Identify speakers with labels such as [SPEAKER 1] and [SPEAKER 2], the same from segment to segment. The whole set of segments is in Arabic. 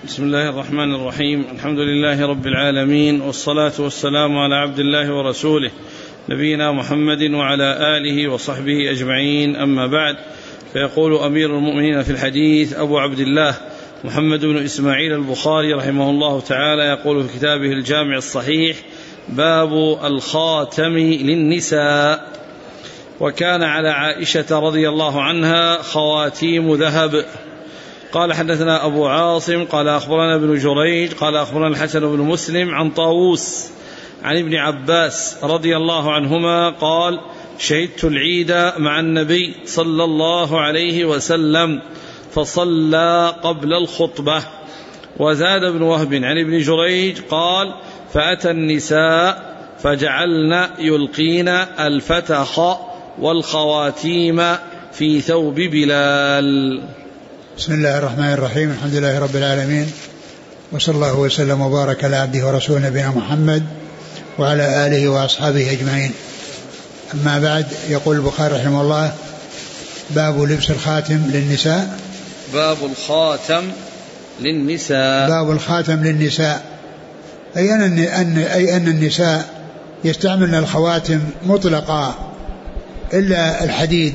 [SPEAKER 1] بسم الله الرحمن الرحيم. الحمد لله رب العالمين، والصلاة والسلام على عبد الله ورسوله نبينا محمد وعلى آله وصحبه أجمعين، أما بعد. فيقول أمير المؤمنين في الحديث أبو عبد الله محمد بن إسماعيل البخاري رحمه الله تعالى، يقول في كتابه الجامع الصحيح: باب الخاتم للنساء. وكان على عائشة رضي الله عنها خواتيم ذهب. قال: حدثنا أبو عاصم قال أخبرنا ابن جريج قال أخبرنا الحسن بن مسلم عن طاووس عن ابن عباس رضي الله عنهما قال: شهدت العيد مع النبي صلى الله عليه وسلم فصلى قبل الخطبة. وزاد ابن وهب عن ابن جريج قال: فأتى النساء فجعلن يلقين الفتخ والخواتيم في ثوب بلال.
[SPEAKER 2] بسم الله الرحمن الرحيم. الحمد لله رب العالمين، وصلى الله وسلم وبارك على عبده ورسوله نبينا محمد وعلى آله وأصحابه أجمعين. أما بعد، يقول البخاري رحمه الله: باب لبس الخاتم للنساء.
[SPEAKER 1] باب الخاتم للنساء. باب
[SPEAKER 2] الخاتم للنساء، أي أن النساء يستعملن الخواتم مطلقا إلا الحديد،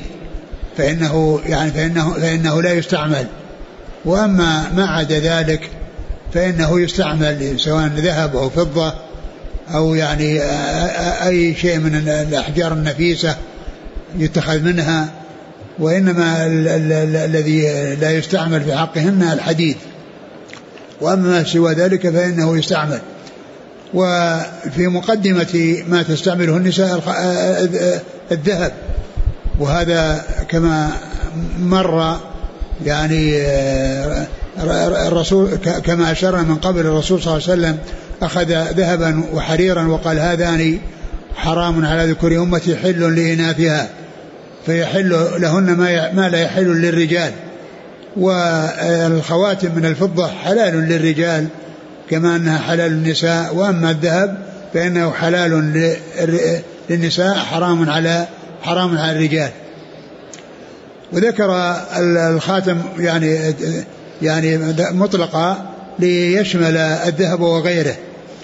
[SPEAKER 2] فإنه لا يستعمل. وأما ما عدا ذلك فإنه يستعمل، سواء ذهب أو فضة أو يعني أي شيء من الأحجار النفيسة يتخذ منها. وإنما الذي لا يستعمل في حقهن الحديد، وأما سوى ذلك فإنه يستعمل. وفي مقدمة ما تستعمله النساء الذهب، وهذا كما مر يعني الرسول كما أشرنا من قبل، الرسول صلى الله عليه وسلم أخذ ذهبا وحريرا وقال: هذان حرام على ذكور أمتي حل لإناثها، فيحل لهن ما لا يحل للرجال. والخواتم من الفضة حلال للرجال كما أنها حلال للنساء، وأما الذهب فإنه حلال للنساء حرام على الرجال. وذكر الخاتم يعني مطلقا ليشمل الذهب وغيره.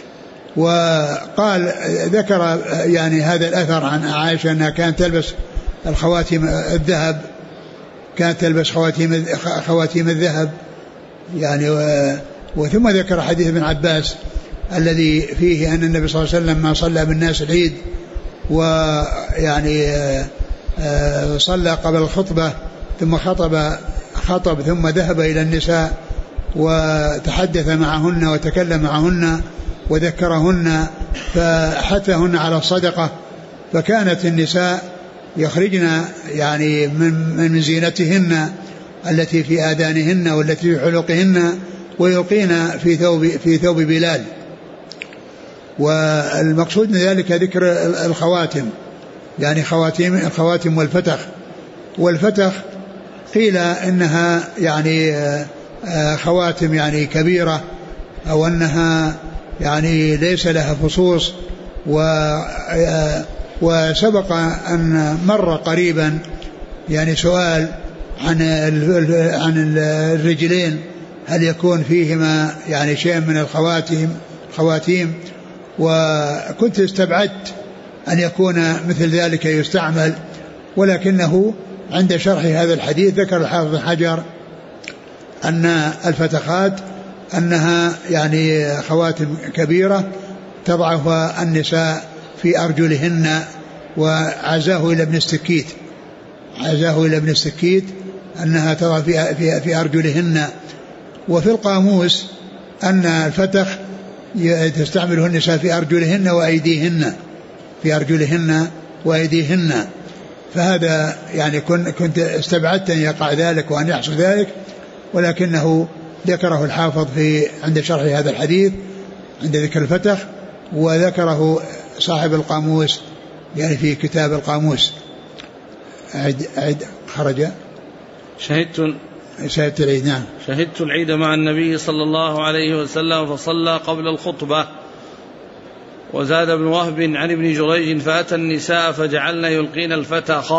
[SPEAKER 2] وقال ذكر يعني هذا الأثر عن عائشة أنها كانت تلبس الخواتيم الذهب، كانت تلبس خواتيم الذهب يعني. وثم ذكر حديث ابن عباس الذي فيه أن النبي صلى الله عليه وسلم ما صلى بالناس العيد، ويعني صلى قبل الخطبة ثم خطب ثم ذهب إلى النساء وتحدث معهن وتكلم معهن وذكرهن فحثهن على الصدقة. فكانت النساء يخرجن يعني من زينتهن التي في آذانهن والتي في حلقهن ويلقين في ثوب بلال. والمقصود من ذلك ذكر الخواتم، يعني الخواتم والفتخ قيل إنها يعني خواتم يعني كبيرة، أو أنها يعني ليس لها فصوص. وسبق أن مر قريبا يعني سؤال عن الرجلين، هل يكون فيهما يعني شيء من الخواتيم، وكنت استبعدت أن يكون مثل ذلك يستعمل. ولكنه عند شرح هذا الحديث ذكر الحافظ بن حجر أن الفتخات أنها يعني خواتم كبيرة تضعها النساء في أرجلهن، وعزاه إلى ابن السكيت أنها تضع في أرجلهن. وفي القاموس أن الفتخ تستعمله النساء في أرجلهن وأيديهن. فهذا يعني كنت استبعدت أن يقع ذلك وأن يحصل ذلك، ولكنه ذكره الحافظ عند شرح هذا الحديث عند ذكر الفتخ، وذكره صاحب القاموس يعني في كتاب القاموس. خرج شهدت العيد. نعم،
[SPEAKER 1] شهدت العيد مع النبي صلى الله عليه وسلم فصلى قبل الخطبة. وزاد ابن وهب عن ابن جريج: فأتى النساء فجعلن يلقين الفتخ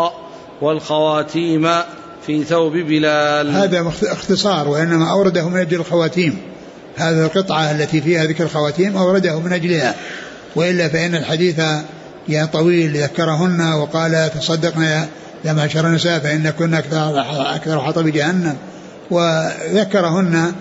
[SPEAKER 1] والخواتيم في ثوب بلال.
[SPEAKER 2] هذا اختصار، وإنما أورده من أجل الخواتيم، هذه القطعة التي فيها ذكر الخواتيم أورده من أجلها، وإلا فإن الحديث يعني طويل ذكرهن وقال تصدقنا يا معشر النساء فإن كنا أكثر حطب جهنم وذكرهن.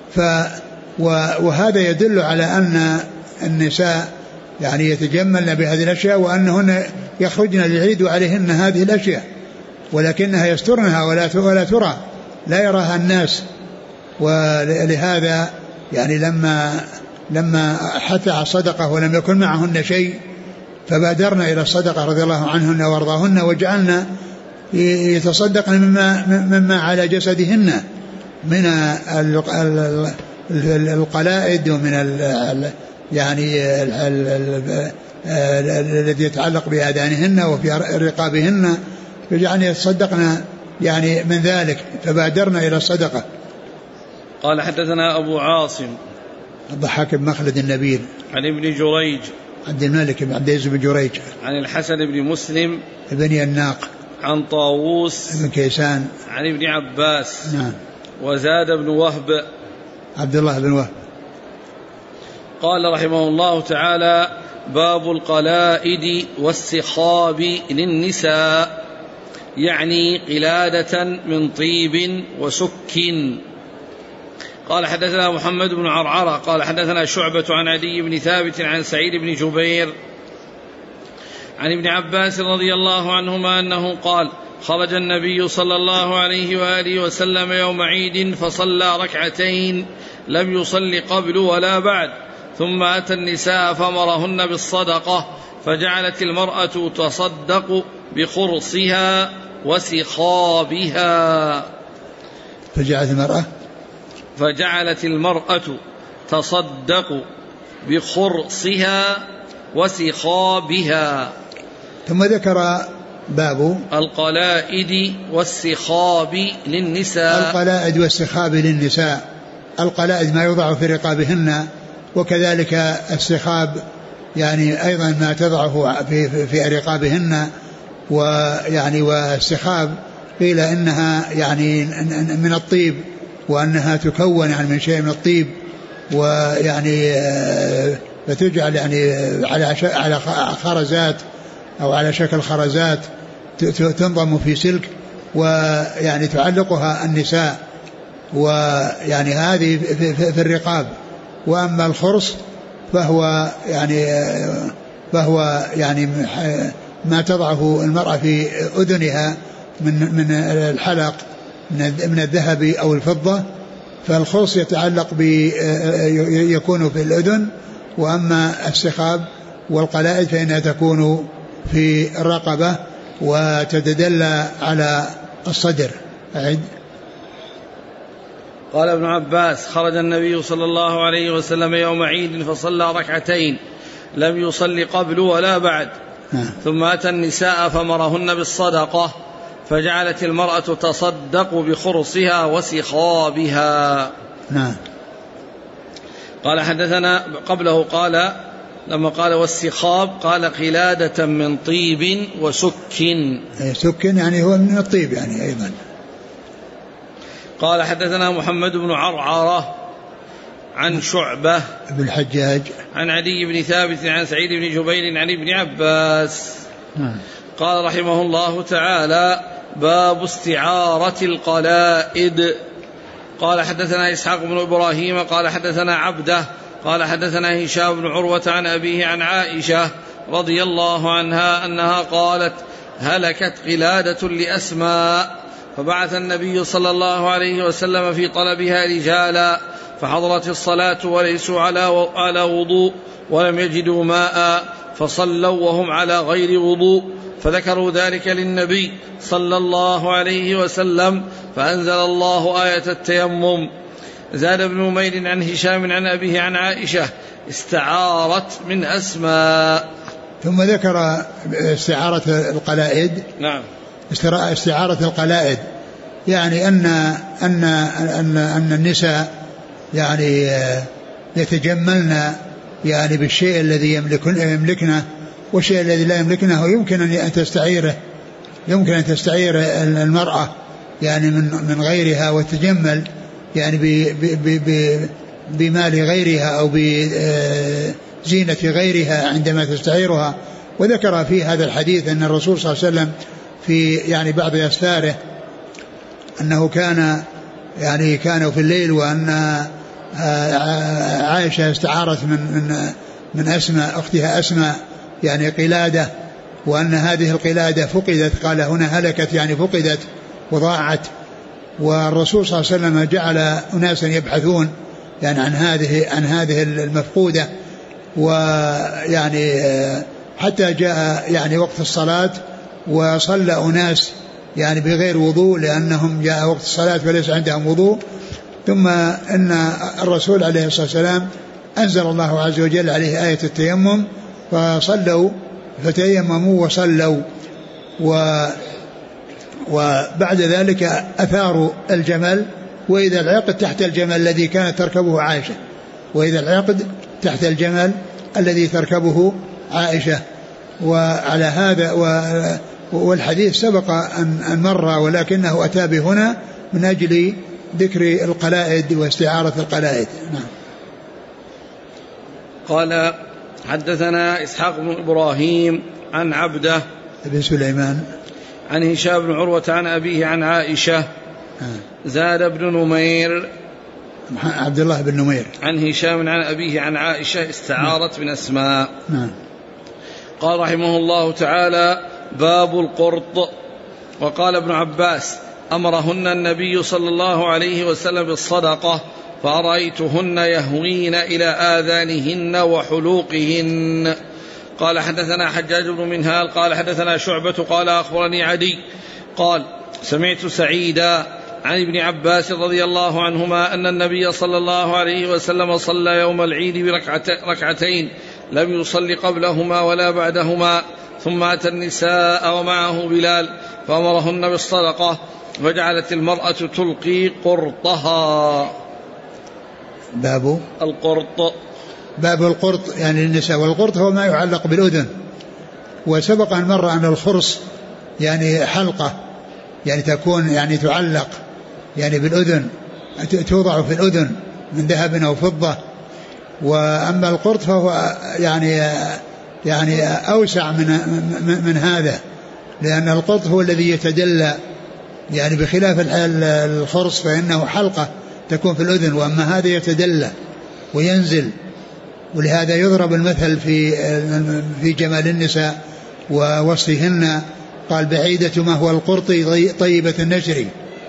[SPEAKER 2] وهذا يدل على أن النساء يعني يتجملن بهذه الأشياء وأنهن يخرجن للعيد وعليهن هذه الأشياء، ولكنها يسترنها ولا ترى، لا يراها الناس. ولهذا يعني لما حث على الصدقة ولم يكن معهن شيء فبادرنا إلى الصدقة رضي الله عنهن وارضاهن، وجعلنا يتصدقن مما على جسدهن من القلائد ومن يعني الذي يتعلق بآذانهن وفي رقابهن، فجعلنا يتصدقن يعني من ذلك، فبادرنا إلى الصدقة.
[SPEAKER 1] قال حدثنا أبو عاصم
[SPEAKER 2] الضحاك بن مخلد النبيل
[SPEAKER 1] عن ابن جريج
[SPEAKER 2] عبد الملك بن عبد العزيز بن جريج
[SPEAKER 1] عن الحسن بن مسلم
[SPEAKER 2] بن الناق
[SPEAKER 1] عن طاووس
[SPEAKER 2] بن كيسان
[SPEAKER 1] عن ابن عباس.
[SPEAKER 2] نعم.
[SPEAKER 1] وزاد بن وهب
[SPEAKER 2] عبد الله بن وهب.
[SPEAKER 1] قال رحمه الله تعالى: باب القلائد والسخاب للنساء، يعني قلادة من طيب وسك. قال حدثنا محمد بن عرعرة قال حدثنا شعبة عن عدي بن ثابت عن سعيد بن جبير عن ابن عباس رضي الله عنهما أنه قال: خرج النبي صلى الله عليه وآله وسلم يوم عيد فصلى ركعتين لم يصل قبل ولا بعد، ثم أتى النساء فأمرهن بالصدقة، فجعلت المرأة تصدق بخرصها وسخابها. فجعلت المرأة تصدق بخرصها وسخابها.
[SPEAKER 2] ثم ذكر باب
[SPEAKER 1] القلائد والسخاب للنساء.
[SPEAKER 2] القلائد والسخاب للنساء، القلائد ما يوضع في رقابهن، وكذلك السخاب يعني أيضا ما تضعه في رقابهن. ويعني والسخاب قيل إنها يعني من الطيب، وأنها تكون يعني من شيء من الطيب، ويعني فتجعل يعني على خرزات أو على شكل خرزات تنضم في سلك، ويعني تعلقها النساء، ويعني هذه في الرقاب. وأما الخرص فهو يعني ما تضعه المرأة في أذنها من الحلق من الذهب أو الفضة، فالخرص يتعلق يكون في الأذن. وأما السخاب والقلائد فإنها تكون في الرقبة وتتدلى على الصدر.
[SPEAKER 1] قال ابن عباس: خرج النبي صلى الله عليه وسلم يوم عيد فصلى ركعتين لم يصل قبل ولا بعد، ثم أتى النساء فأمرهن بالصدقة، فجعلت المرأة تصدق بخرصها وسخابها. قال حدثنا قبله قال لما قال والسخاب قال قلادة من طيب وسك.
[SPEAKER 2] سك يعني هو من الطيب يعني أيضا.
[SPEAKER 1] قال حدثنا محمد بن عرعرة عن شعبة
[SPEAKER 2] بن الحجاج عن
[SPEAKER 1] عدي بن ثابت عن سعيد بن جبير عن ابن عباس. قال رحمه الله تعالى: باب استعارة القلائد. قال حدثنا إسحاق بن إبراهيم قال حدثنا عبده قال حدثنا هشام بن عروة عن أبيه عن عائشة رضي الله عنها أنها قالت: هلكت قلادة لأسماء، فبعث النبي صلى الله عليه وسلم في طلبها رجالا، فحضرت الصلاة وليسوا على وضوء ولم يجدوا ماء، فصلوا وهم على غير وضوء، فذكروا ذلك للنبي صلى الله عليه وسلم، فأنزل الله آية التيمم. زاد بن نمير عن هشام عن أبيه عن عائشة: استعارت من أسماء.
[SPEAKER 2] ثم ذكر استعارة القلائد.
[SPEAKER 1] نعم.
[SPEAKER 2] استعارة القلائد يعني أن النساء يعني يتجملن يعني بالشيء الذي يملكنه، والشيء الذي لا يملكنه يمكن أن تستعير المرأة يعني من غيرها، وتجمل يعني بمال غيرها أو بزينة غيرها عندما تستعيرها. وذكر في هذا الحديث أن الرسول صلى الله عليه وسلم في يعني بعض أسفاره أنه كانوا في الليل، وأن عائشة استعارت من أسماء أختها أسماء يعني قلادة، وأن هذه القلادة فقدت، قال هنا هلكت يعني فقدت وضاعت. والرسول صلى الله عليه وسلم جعل أناسا يبحثون يعني عن هذه المفقودة، ويعني حتى جاء يعني وقت الصلاة وصلى أناس يعني بغير وضوء، لأنهم جاء وقت الصلاة فليس عندهم وضوء. ثم أن الرسول عليه الصلاة والسلام أنزل الله عز وجل عليه آية التيمم، فصلوا فتيمموا وصلوا. وبعد ذلك أثاروا الجمل، وإذا العقد تحت الجمل الذي كانت تركبه عائشة، وإذا العقد تحت الجمل الذي تركبه عائشة. وعلى هذا والحديث سبق أن مر، ولكنه أتى بهنا من أجل ذكر القلائد واستعارة القلائد. نعم.
[SPEAKER 1] قال حدثنا إسحاق بن إبراهيم عن عبده
[SPEAKER 2] بن سليمان
[SPEAKER 1] عن هشام بن عروة عن أبيه عن عائشة. زاد بن نمير
[SPEAKER 2] عبد الله بن نمير
[SPEAKER 1] عن هشام عن أبيه عن عائشة استعارت من أسماء. قال رحمه الله تعالى: باب القرط. وقال ابن عباس: أمرهن النبي صلى الله عليه وسلم بالصدقة، فرأيتهن يهوين إلى آذانهن وحلوقهن. قال حدثنا حجاج بن منهال قال حدثنا شعبة قال أخبرني عدي قال سمعت سعيدا عن ابن عباس رضي الله عنهما أن النبي صلى الله عليه وسلم صلى يوم العيد بركعتين لم يصل قبلهما ولا بعدهما، ثم أتى النساء ومعه بلال فأمرهن بالصدقة، وجعلت المرأة تلقي قرطها.
[SPEAKER 2] باب
[SPEAKER 1] القرط.
[SPEAKER 2] باب القرط يعني النساء، والقرط هو ما يعلق بالأذن. وسبق أن مر أن الخرص يعني حلقة يعني تكون يعني تعلق يعني بالأذن، توضع في الأذن من ذهب أو فضة. وأما القرط فهو يعني أوسع من هذا، لأن القرط هو الذي يتدلى يعني بخلاف الخرص فإنه حلقة تكون في الأذن، وأما هذا يتدلى وينزل. ولهذا يضرب المثل في جمال النساء ووصفهن، قال: بعيدة ما هو القرط طيبة النشر،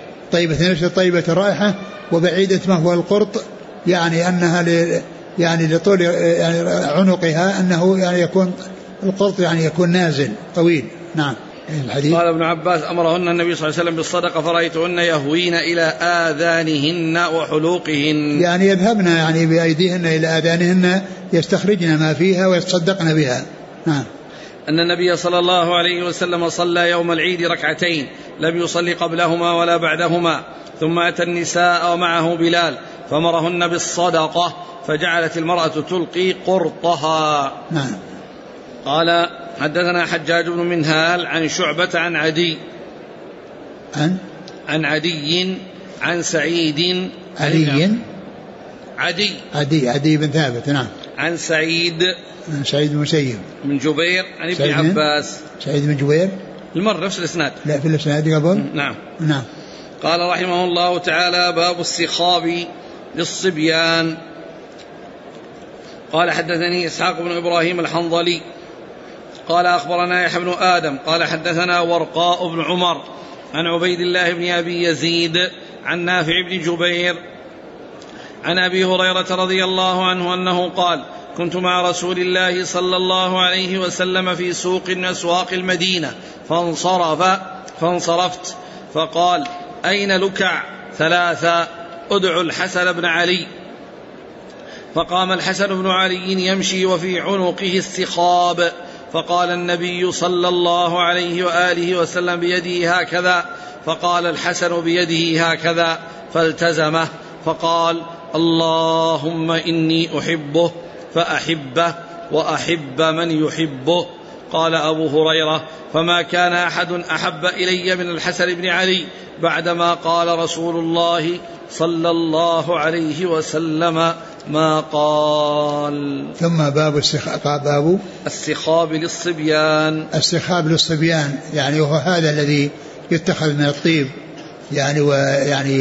[SPEAKER 2] طيبة الرائحة، وبعيدة ما هو القرط يعني أنها يعني لطول يعني عنقها أنه يعني يكون القرط يعني يكون نازل طويل. نعم. الحديث.
[SPEAKER 1] قال ابن عباس: أمرهن النبي صلى الله عليه وسلم بالصدقة، فرأيتهن يهوين إلى آذانهن وحلوقهن،
[SPEAKER 2] يعني يذهبن يعني بأيديهن إلى آذانهن يستخرجن ما فيها ويتصدقن بها. نعم.
[SPEAKER 1] أن النبي صلى الله عليه وسلم صلى يوم العيد ركعتين لم يصلي قبلهما ولا بعدهما، ثم أتى النساء ومعه بلال فأمرهن بالصدقة، فجعلت المرأة تلقي قرطها.
[SPEAKER 2] نعم.
[SPEAKER 1] قال حدثنا حجاج بن منهال عن شعبة عن عدي عن سعيد
[SPEAKER 2] عدي بن ثابت. نعم.
[SPEAKER 1] عن سعيد
[SPEAKER 2] بن مسيب
[SPEAKER 1] بن جبير عن ابن عباس.
[SPEAKER 2] سعيد بن جبير
[SPEAKER 1] المر نفس الإسناد.
[SPEAKER 2] لا في الإسناد قبل.
[SPEAKER 1] نعم. قال رحمه الله تعالى: باب السخاب للصبيان. قال حدثني إسحاق بن إبراهيم الحنظلي قال أخبرنا يحيى بن آدم قال حدثنا ورقاء بن عمر عن عبيد الله بن أبي يزيد عن نافع بن جبير عن أبي هريرة رضي الله عنه أنه قال: كنت مع رسول الله صلى الله عليه وسلم في سوق من أسواق المدينة فانصرفت فقال: أين لكع؟ 3 ادعوا الحسن بن علي. فقام الحسن بن علي يمشي وفي عنقه السخاب، فقال النبي صلى الله عليه وآله وسلم بيده هكذا، فقال الحسن بيده هكذا، فالتزمه فقال: اللهم إني أحبه فأحبه وأحب من يحبه. قال أبو هريرة: فما كان أحد أحب إلي من الحسن بن علي بعدما قال رسول الله صلى الله عليه وسلم: ما قال.
[SPEAKER 2] ثم باب
[SPEAKER 1] السخاب للصبيان.
[SPEAKER 2] السخاب للصبيان يعني وهو هذا الذي يتخذ من الطيب يعني ويعني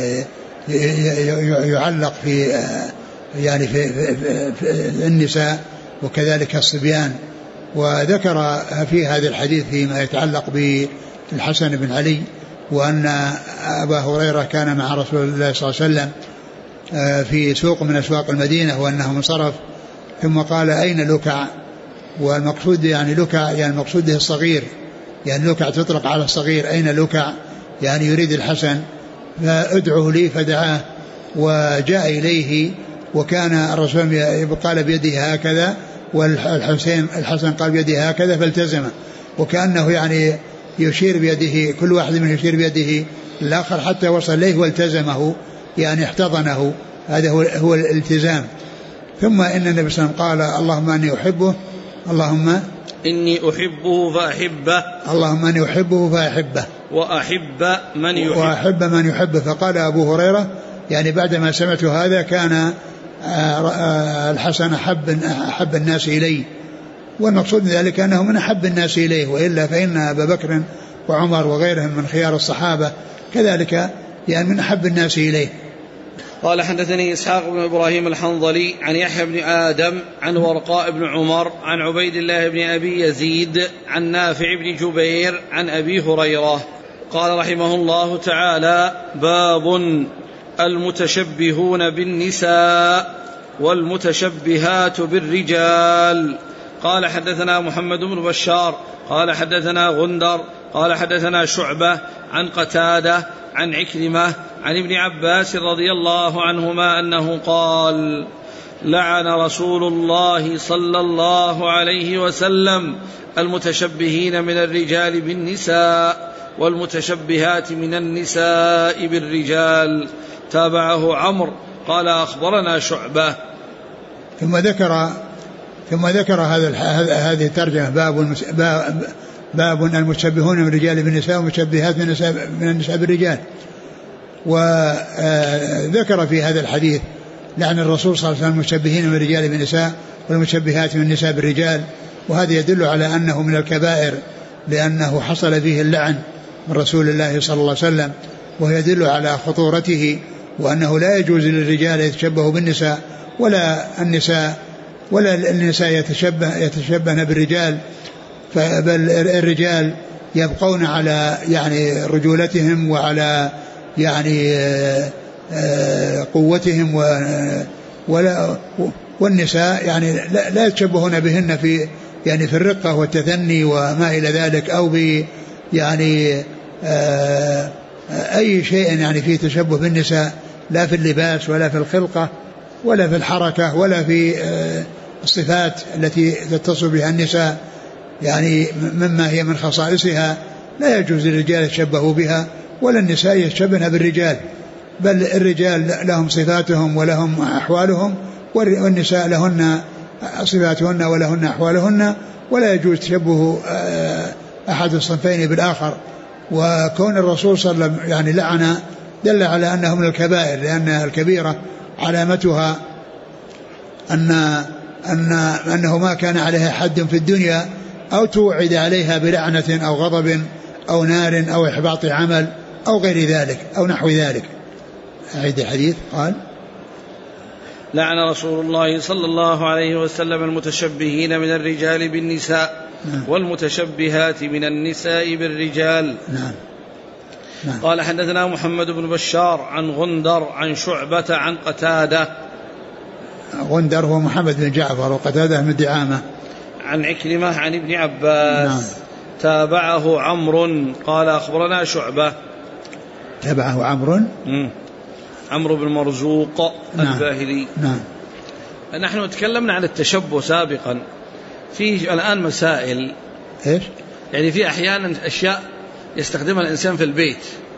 [SPEAKER 2] يعلق في يعني في النساء وكذلك الصبيان. وذكر في هذا الحديث فيما يتعلق بالحسن بن علي وأن أبا هريرة كان مع رسول الله صلى الله عليه وسلم في سوق من أسواق المدينة وأنه انصرف ثم قال أين لكع؟ والمقصود يعني لكع يعني المقصود به الصغير يعني لكع تطلق على الصغير. أين لكع يعني يريد الحسن فادعه لي فدعاه وجاء إليه وكان الرسول قال بيده هكذا والحسن قال بيده هكذا فالتزمه وكأنه يعني يشير بيده كل واحد منه يشير بيده الآخر حتى وصل إليه والتزمه يعني احتضنه. هذا هو الالتزام. ثم إن النبي صلى الله عليه وسلم قال اللهم أني أحبه اللهم
[SPEAKER 1] إني أحبه فأحبه
[SPEAKER 2] اللهم أني أحبه فأحبه وأحب من يحبه. فقال أبو هريرة يعني بعدما سمعت هذا كان الحسن أحب الناس إلي والمقصود من ذلك أنه من أحب الناس إليه وإلا فإن أبا بكر وعمر وغيرهم من خيار الصحابة كذلك يعني من أحب الناس إليه.
[SPEAKER 1] قال حدثني إسحاق بن إبراهيم الحنظلي عن يحيى بن آدم عن ورقاء بن عمر عن عبيد الله بن أبي يزيد عن نافع بن جبير عن أبي هريرة قال رحمه الله تعالى باب المتشبهون بالنساء والمتشبهات بالرجال. قال حدثنا محمد بن بشار قال حدثنا غندر قال حدثنا شعبة عن قتادة عن عكرمة عن ابن عباس رضي الله عنهما أنه قال لعن رسول الله صلى الله عليه وسلم المتشبهين من الرجال بالنساء والمتشبهات من النساء بالرجال. تابعه عمرو قال أخبرنا شعبة.
[SPEAKER 2] ثم ذكر هذه الترجمة باب المتشبهون من الرجال بالنساء والمتشبهات من النساء بالرجال. وذكر في هذا الحديث لعن الرسول صلى الله عليه وسلم المتشبهين من الرجال بالنساء والمتشبهات من النساء بالرجال. وهذا يدل على أنه من الكبائر لأنه حصل فيه اللعن من رسول الله صلى الله عليه وسلم ويدل على خطورته وأنه لا يجوز للرجال يتشبهوا بالنساء ولا النساء يتشبهن بالرجال بل الرجال يبقون على يعني رجولتهم وعلى يعني قوتهم والنساء يعني لا يتشبهون بهن في يعني في الرقة والتثني وما إلى ذلك أو ب يعني أي شيء يعني فيه تشبه بالنساء لا في اللباس ولا في الخلقة ولا في الحركة ولا في الصفات التي تتصل بها النساء يعني مما هي من خصائصها لا يجوز للرجال يتشبهوا بها ولا النساء يتشبهن بالرجال بل الرجال لهم صفاتهم ولهم أحوالهم والنساء لهن صفاتهن ولهن أحوالهن ولا يجوز تشبه أحد الصنفين بالآخر. وكون الرسول صلى الله عليه وسلم يعني لعن دل على أنه من الكبائر لأن الكبيرة علامتها أنه ما كان عليها حد في الدنيا أو توعد عليها بلعنة أو غضب أو نار أو إحباط عمل أو غير ذلك أو نحو ذلك. أعيد الحديث. قال
[SPEAKER 1] لعن رسول الله صلى الله عليه وسلم المتشبهين من الرجال بالنساء والمتشبهات من النساء بالرجال.
[SPEAKER 2] نعم.
[SPEAKER 1] قال حدثنا محمد بن بشار عن غندر عن شعبة عن قتادة.
[SPEAKER 2] غندر هو محمد بن جعفر وقتادة من دعامة.
[SPEAKER 1] عن عكرمة عن ابن عباس.
[SPEAKER 2] نعم.
[SPEAKER 1] تابعه عمرو قال أخبرنا شعبة.
[SPEAKER 2] تابعه عمرو
[SPEAKER 1] بن مرزوق.
[SPEAKER 2] نعم.
[SPEAKER 1] الباهلي.
[SPEAKER 2] نعم.
[SPEAKER 1] نحن تكلمنا عن التشبه سابقا. في الآن مسائل
[SPEAKER 2] إيش
[SPEAKER 1] يعني في أحيانا أشياء يستخدمها الإنسان في البيت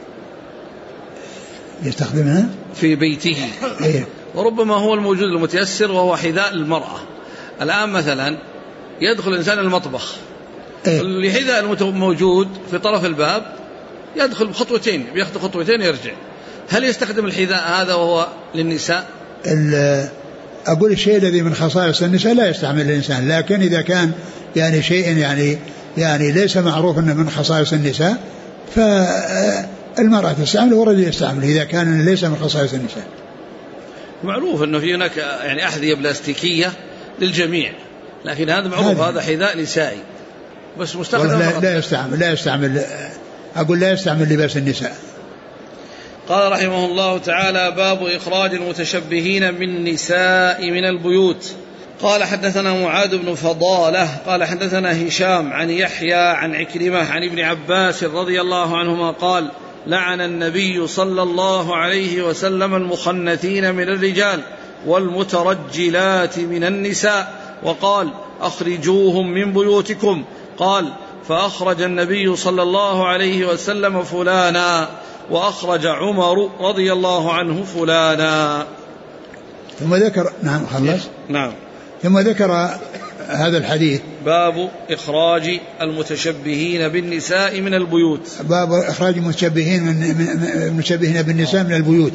[SPEAKER 2] يستخدمها في
[SPEAKER 1] بيته
[SPEAKER 2] إيه؟
[SPEAKER 1] وربما هو الموجود المتيسر وهو حذاء المرأة. الآن مثلا يدخل الإنسان المطبخ إيه؟ الحذاء الموجود في طرف الباب يدخل بخطوتين بياخذ خطوتين يرجع. هل يستخدم الحذاء هذا وهو للنساء؟
[SPEAKER 2] أقول الشيء الذي من خصائص النساء لا يستعمل الإنسان، لكن إذا كان يعني شيء يعني ليس معروف أنه من خصائص النساء فالمرأة تستعمل والرجل يستعمل إذا كان ليس من خصائص النساء.
[SPEAKER 1] معروف أنه في هناك يعني أحذية بلاستيكية للجميع، لكن هذا معروف هذا حذاء نسائي بس مستخدم.
[SPEAKER 2] لا يستعمل أقول لا يستعمل لباس النساء.
[SPEAKER 1] قال رحمه الله تعالى: باب إخراج المتشبهين بالنساء من البيوت. قال حدثنا معاذ بن فضالة قال حدثنا هشام عن يحيى عن عكرمة عن ابن عباس رضي الله عنهما قال: لعن النبي صلى الله عليه وسلم المخنثين من الرجال والمترجلات من النساء، وقال: أخرجوهم من بيوتكم. قال: فأخرج النبي صلى الله عليه وسلم فلانا، وأخرج عمر رضي الله عنه فلانا.
[SPEAKER 2] ثم ذكر
[SPEAKER 1] نعم
[SPEAKER 2] ثم ذكر هذا الحديث:
[SPEAKER 1] باب إخراج المتشبهين بالنساء من البيوت.
[SPEAKER 2] باب إخراج المتشبهين بالنساء من البيوت.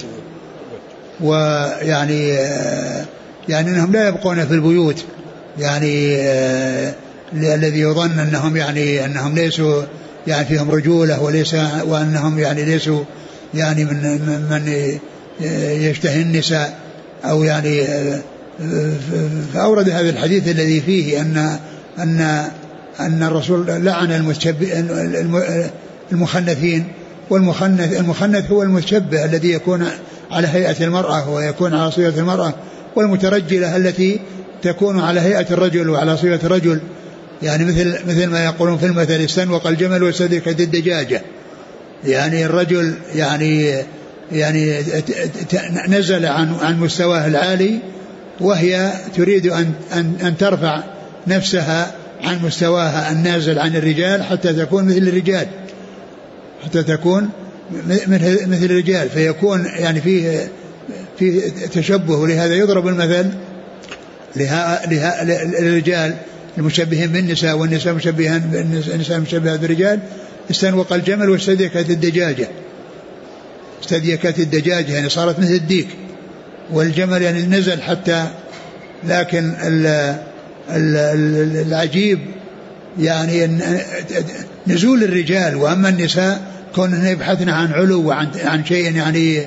[SPEAKER 2] ويعني يعني أنهم لا يبقون في البيوت، يعني الذي يظن أنهم أنهم ليسوا يعني فيهم رجولة وأنهم يعني ليسوا يعني من يشتهي النساء أو يعني. فأورد هذا الحديث الذي فيه أن الرسول لعن المخنثين. والمخنث هو المتشبه الذي يكون على هيئة المرأة ويكون على صيغة المرأة، والمترجلة التي تكون على هيئة الرجل وعلى صيغة الرجل، يعني مثل ما يقولون في المثل: استنوق الجمل واستدركت الدجاجة. يعني الرجل يعني نزل عن مستواه العالي، وهي تريد أن ترفع نفسها عن مستواها النازل عن الرجال حتى تكون مثل الرجال، مثل الرجال، فيكون يعني فيه تشبه. ولهذا يضرب المثل للرجال المشبهين بالنساء والنساء مشبهين بالنساء مشبهات بالرجال: استنوق الجمل واستديكت الدجاجة. استديكت الدجاجة يعني صارت مثل الديك، والجمل يعني نزل حتى. لكن العجيب يعني نزول الرجال، وأما النساء كونهن يبحثن عن علو وعن شيء يعني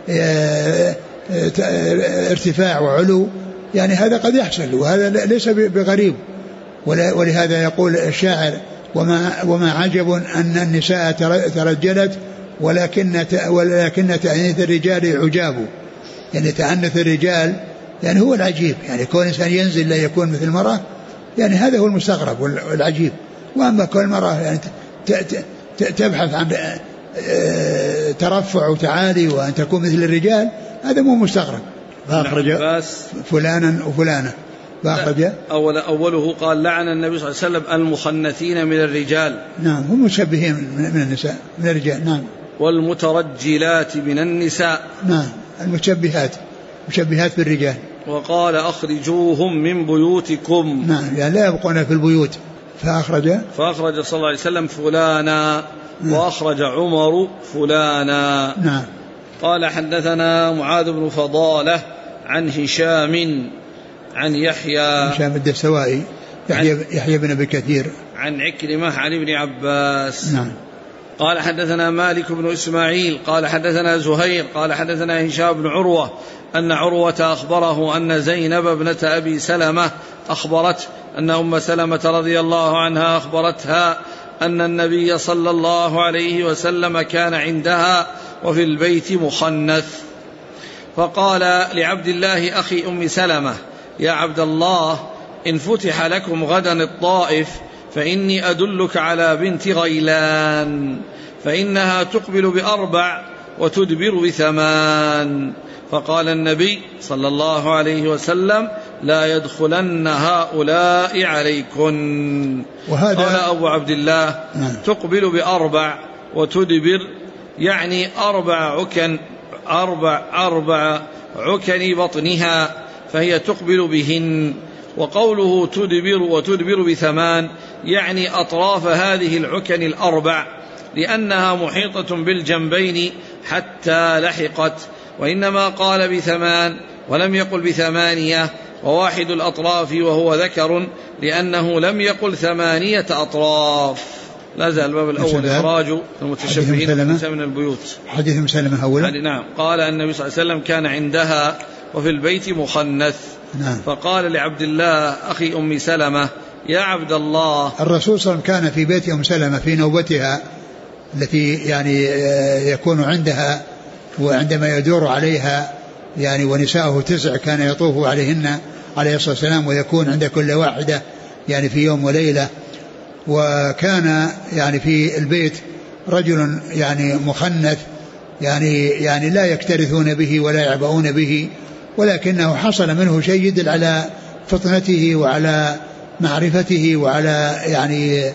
[SPEAKER 2] ارتفاع وعلو، يعني هذا قد يحصل وهذا ليس بغريب. ولهذا يقول الشاعر: وما عجب أن النساء ترجلت ولكن تأنيث الرجال عجاب. يعني تأنث الرجال يعني هو العجيب، يعني كون إنسان ينزل لا يكون مثل المرأة، يعني هذا هو المستغرب والعجيب. وأما كون المرأة يعني تبحث عن ترفع وتعالي وأن تكون مثل الرجال، هذا مو مستغرب. فأخرج فلانا وفلانا.
[SPEAKER 1] أوله قال: لعن النبي صلى الله عليه وسلم المخنثين من الرجال.
[SPEAKER 2] نعم، هم مشبهين من النساء من الرجال. نعم.
[SPEAKER 1] والمترجلات من النساء.
[SPEAKER 2] نعم، المشبهات بالرجال.
[SPEAKER 1] وقال: أخرجوهم من بيوتكم.
[SPEAKER 2] نعم، يعني لا يبقون في البيوت. فأخرج
[SPEAKER 1] صلى الله عليه وسلم فلانا. نعم. وأخرج عمر فلانا.
[SPEAKER 2] نعم.
[SPEAKER 1] قال حدثنا معاذ بن فضالة عن هشام عن يحيى
[SPEAKER 2] الدستوائي يحيى بن أبي كثير
[SPEAKER 1] عن عكرمة عن ابن عباس.
[SPEAKER 2] نعم.
[SPEAKER 1] قال حدثنا مالك بن إسماعيل قال حدثنا زهير قال حدثنا هشام بن عروة أن عروة أخبره أن زينب ابنة أبي سلمة أخبرت أن أم سلمة رضي الله عنها أخبرتها أن النبي صلى الله عليه وسلم كان عندها وفي البيت مخنث، فقال لعبد الله أخي أم سلمة: يا عبد الله، إن فتح لكم غدا الطائف فإني أدلك على بنت غيلان، فإنها تقبل ب4 وتدبر ب8. فقال النبي صلى الله عليه وسلم: لا يدخلن هؤلاء عليكن. قال أبو عبد الله: تقبل ب4 وتدبر يعني 4 عكن بطنها، فهي تقبل بهن. وقوله تدبر وتدبر ب8 يعني أطراف هذه العكن 4 لأنها محيطة بالجنبين حتى لحقت، وإنما قال ب8 ولم يقل ب8 وواحد الأطراف وهو ذكر لأنه لم يقل 8 أطراف. لا زال الباب الأول إخراج المتشبهين من البيوت.
[SPEAKER 2] حديث مسلمة أولا.
[SPEAKER 1] نعم. قال النبي صلى الله عليه وسلم كان عندها وفي البيت مخنث.
[SPEAKER 2] نعم.
[SPEAKER 1] فقال لعبد الله أخي أم سلمة يا عبد الله.
[SPEAKER 2] الرسول صلى الله عليه وسلم كان في بيت أم سلمة في نوبتها التي يعني يكون عندها وعندما يدور عليها يعني ونساءه 9 كان يطوف عليهن عليه الصلاة والسلام ويكون عند كل واحدة يعني في يوم وليلة. وكان يعني في البيت رجل يعني مخنث يعني لا يكترثون به ولا يعبؤون به ولكنه حصل منه شيء يدل على فطنته وعلى معرفته وعلى يعني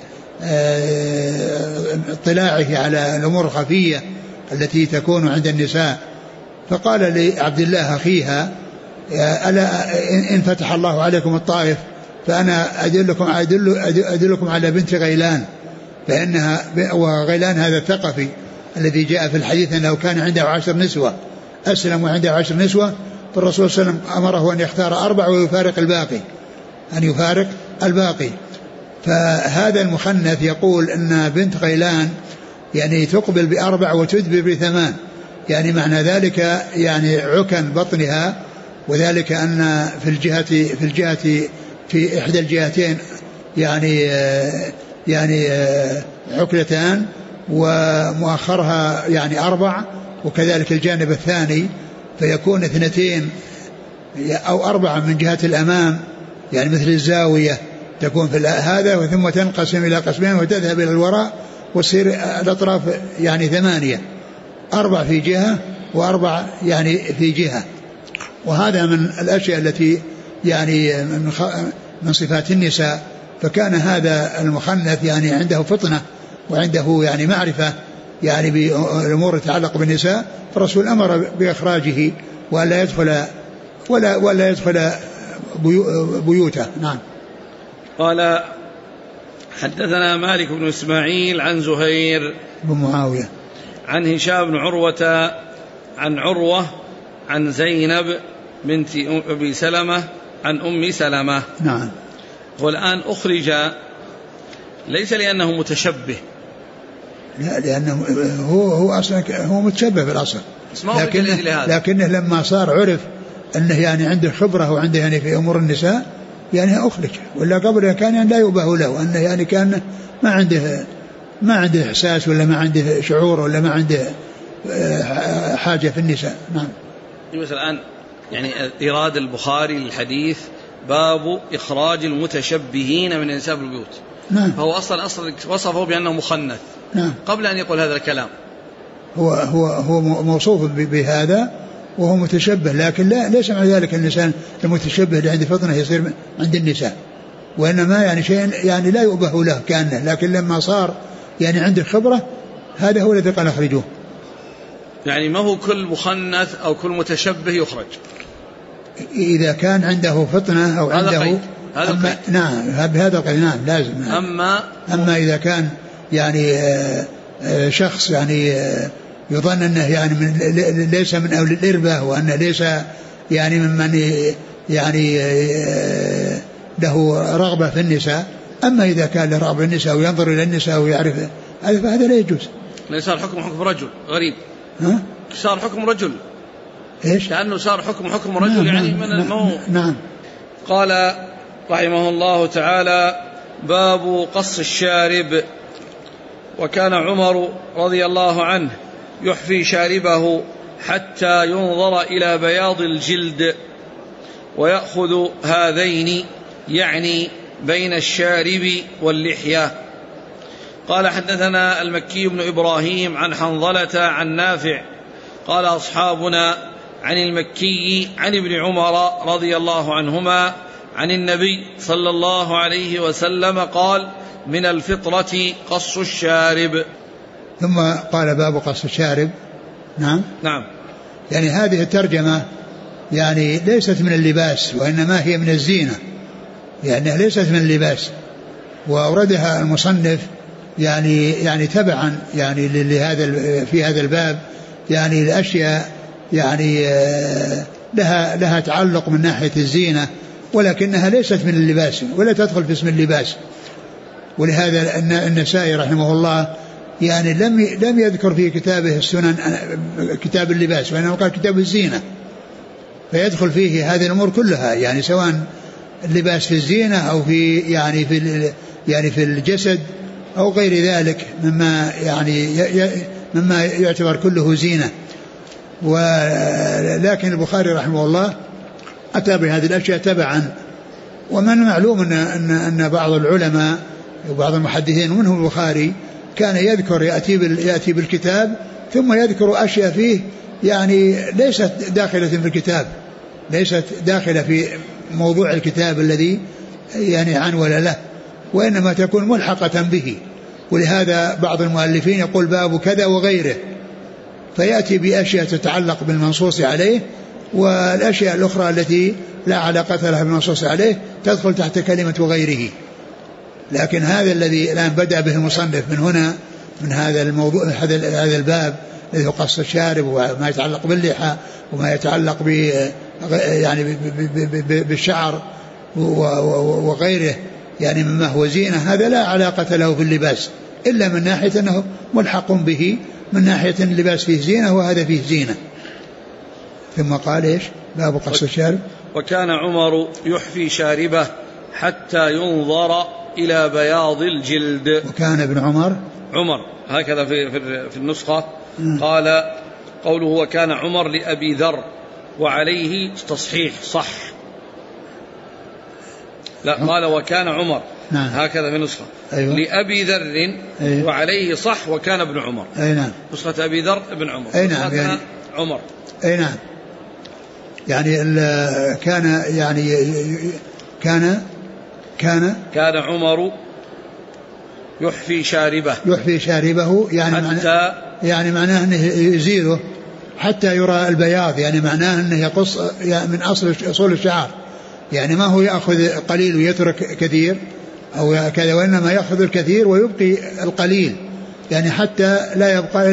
[SPEAKER 2] اطلاعه على الأمور الخفية التي تكون عند النساء. فقال لعبد الله أخيها ألا إن فتح الله عليكم الطائف فأنا أدلكم على بنت غيلان فإنها وغيلان هذا الثقفي الذي جاء في الحديث أنه كان عنده 10 نسوة أسلم وعنده 10 نسوة. فالرسول صلى الله عليه وسلم أمره أن يختار 4 ويفارق الباقي. فهذا المخنث يقول أن بنت غيلان يعني تقبل ب4 وتدبر ب8 يعني معنى ذلك يعني عكن بطنها وذلك أن في إحدى الجهتين يعني عكلتان ومؤخرها يعني 4 وكذلك الجانب الثاني فيكون 2 أو 4 من جهة الأمام يعني مثل الزاوية تكون في هذا ثم تنقسم إلى قسمين وتذهب إلى الوراء وتصير الأطراف يعني 8 4 في جهة و4 يعني في جهة. وهذا من الأشياء التي يعني من صفات النساء. فكان هذا المخنث يعني عنده فطنة وعنده يعني معرفة يعني بأمور تتعلق بالنساء. فالرسول أمر بإخراجه ولا يدخل بيوته. نعم.
[SPEAKER 1] قال حدثنا مالك بن إسماعيل عن زهير
[SPEAKER 2] بن معاوية
[SPEAKER 1] عن هشام بن عروة عن عروة عن زينب بنت أبي سلمة عن أم سلمة.
[SPEAKER 2] نعم.
[SPEAKER 1] والآن أخرج ليس لأنه متشبه،
[SPEAKER 2] لا لأنه هو أصلا هو متشبه في الأصل، لكنه لما صار عرف أنه يعني عنده خبرة وعنده يعني في أمور النساء يعني أخرج. ولا قبل كان يعني لا يبه له أنه يعني كان ما عنده إحساس ولا ما عنده شعور ولا ما عنده حاجة في النساء. نعم.
[SPEAKER 1] مثل الآن يعني إيراد البخاري للحديث باب إخراج المتشبهين من النساء بالبيوت.
[SPEAKER 2] نعم.
[SPEAKER 1] فهو أصلا وصفه بأنه مخنث.
[SPEAKER 2] نعم.
[SPEAKER 1] قبل أن يقول هذا الكلام
[SPEAKER 2] هو موصوف بهذا وهو متشبه، لكن ليس مع ذلك الإنسان المتشبه اللي عنده فطنة يصير عند النساء، وإنما يعني شيء يعني لا يؤبه له كأنه، لكن لما صار يعني عنده خبرة هذا هو الذي قال أخرجوه.
[SPEAKER 1] يعني ما هو كل مخنث أو كل متشبه يخرج
[SPEAKER 2] إذا كان عنده فطنة أو عنده
[SPEAKER 1] هذا
[SPEAKER 2] نعم بهذا القيد. نعم لازم. أما إذا كان يعني شخص يعني يظن أنه يعني ليس من أولي الإربة وأنه ليس يعني ممن يعني له رغبة في النساء. أما إذا كان له رغبة في النساء وينظر إلى النساء ويعرف فهذا لا يجوز.
[SPEAKER 1] صار حكم رجل غريب. صار حكم رجل
[SPEAKER 2] إيش؟
[SPEAKER 1] كأنه صار حكم رجل. نعم. يعني من الموضوع.
[SPEAKER 2] نعم.
[SPEAKER 1] قال رحمه الله تعالى باب قص الشارب. وكان عمر رضي الله عنه يحفي شاربه حتى ينظر إلى بياض الجلد ويأخذ هذين يعني بين الشارب واللحية. قال حدثنا المكي بن إبراهيم عن حنظلة عن نافع قال أصحابنا عن المكي عن ابن عمر رضي الله عنهما عن النبي صلى الله عليه وسلم قال من الفطرة قص الشارب.
[SPEAKER 2] ثم قال باب قص الشارب. نعم. يعني هذه الترجمة يعني ليست من اللباس وإنما هي من الزينة، يعني ليست من اللباس، وأوردها المصنف يعني تبعا يعني لهذا في هذا الباب يعني الأشياء يعني لها تعلق من ناحية الزينة، ولكنها ليست من اللباس ولا تدخل في اسم اللباس. ولهذا النسائي رحمه الله يعني لم يذكر في كتابه السنن كتاب اللباس، وإنما قال كتاب الزينة، فيدخل فيه هذه الأمور كلها، يعني سواء اللباس في الزينة أو في يعني في الجسد أو غير ذلك مما يعتبر كله زينة. ولكن البخاري رحمه الله أتى بهذه الأشياء تبعا. ومن معلوم أن بعض العلماء وبعض المحدثين ومنهم البخاري كان يذكر يأتي بالكتاب ثم يذكر أشياء فيه يعني ليست داخلة في الكتاب، ليست داخلة في موضوع الكتاب الذي يعني عنون له، وإنما تكون ملحقة به. ولهذا بعض المؤلفين يقول باب كذا وغيره، فيأتي بأشياء تتعلق بالمنصوص عليه، والأشياء الأخرى التي لا علاقة لها بالمنصوص عليه تدخل تحت كلمة وغيره. لكن هذا الذي الآن بدأ به المصنف من هنا من هذا الموضوع هذا الباب الذي هو قص الشارب وما يتعلق باللحى وما يتعلق يعني بالشعر وغيره يعني مما هو زينة، هذا لا علاقة له باللباس إلا من ناحية أنه ملحق به من ناحية اللباس فيه زينة وهذا فيه زينة. ثم قال إيش؟ باب قص الشارب.
[SPEAKER 1] وكان عمر يحفي شاربه حتى ينظر إلى بياض الجلد.
[SPEAKER 2] وكان ابن عمر
[SPEAKER 1] هكذا في النسخة قال قوله وكان عمر لأبي ذر وعليه تصحيح صح، لا قال وكان عمر
[SPEAKER 2] نعم.
[SPEAKER 1] هكذا في نسخة
[SPEAKER 2] أيوة.
[SPEAKER 1] لأبي ذر
[SPEAKER 2] أيوة.
[SPEAKER 1] وعليه صح وكان ابن عمر.
[SPEAKER 2] أي نعم.
[SPEAKER 1] نسخة أبي ذر ابن عمر.
[SPEAKER 2] أي نعم. يعني
[SPEAKER 1] عمر.
[SPEAKER 2] أي نعم. يعني كان يعني كان
[SPEAKER 1] عمر يحفي شاربه
[SPEAKER 2] يعني
[SPEAKER 1] حتى
[SPEAKER 2] يعني معناه أنه يزيله حتى يرى البياض، يعني معناه أنه يقص من أصول الشعر، يعني ما هو يأخذ قليل ويترك كثير أو كذا، وإنما يأخذ الكثير ويبقي القليل، يعني حتى لا يبقى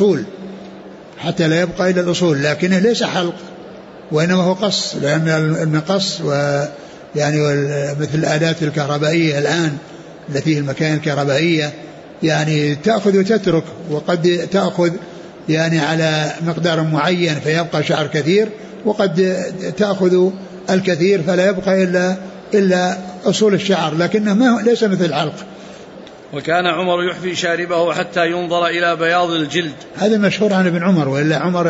[SPEAKER 2] إلا الأصول، لكنه ليس حلق وإنما هو قص، لأن المقص يعني مثل الآلات الكهربائية الآن التي هي المكاين الكهربائية يعني تأخذ وتترك، وقد تأخذ يعني على مقدار معين فيبقى شعر كثير، وقد تأخذ الكثير فلا يبقى إلا أصول الشعر، لكنه ليس مثل الحلق.
[SPEAKER 1] وكان عمر يحفي شاربه حتى ينظر إلى بياض الجلد.
[SPEAKER 2] هذا مشهور عن ابن عمر، وإلا عمر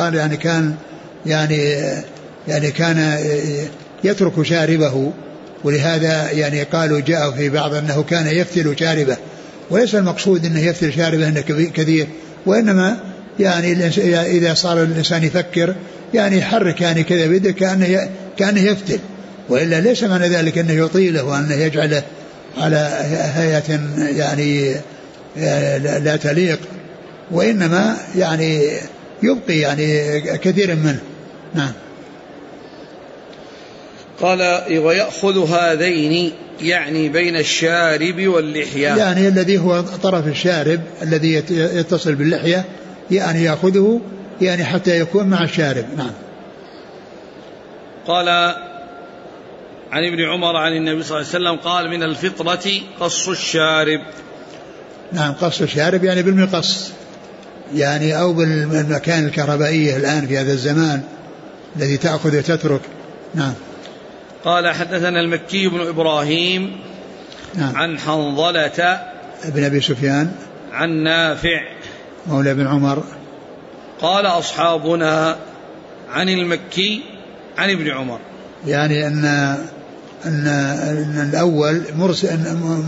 [SPEAKER 2] يعني كان يترك شاربه، ولهذا يعني قالوا جاء في بعض أنه كان يفتل شاربه، وليس المقصود أنه يفتل شاربه أنه كثير، وإنما يعني إذا صار الإنسان يفكر يعني يحرك يعني كذا بيده كأنه يفتل، وإلا ليس معنى ذلك أنه يطيله وأنه يجعله على هيئة يعني لا تليق، وإنما يعني يبقي يعني كثير منه. نعم.
[SPEAKER 1] قال ويأخذ هذين يعني بين الشارب واللحية،
[SPEAKER 2] يعني الذي هو طرف الشارب الذي يتصل باللحية يعني يأخذه يعني حتى يكون مع الشارب. نعم.
[SPEAKER 1] قال عن ابن عمر عن النبي صلى الله عليه وسلم قال من الفطرة قص الشارب.
[SPEAKER 2] نعم، قص الشارب يعني بالمقص يعني أو بالمكان الكهربائية الآن في هذا الزمان الذي تأخذ وتترك. نعم.
[SPEAKER 1] قال حدثنا المكي بن إبراهيم
[SPEAKER 2] نعم.
[SPEAKER 1] عن حنظلة
[SPEAKER 2] ابن أبي سفيان
[SPEAKER 1] عن نافع
[SPEAKER 2] مولى بن عمر قال
[SPEAKER 1] أصحابنا عن المكي عن ابن عمر،
[SPEAKER 2] يعني أن الأول مرسل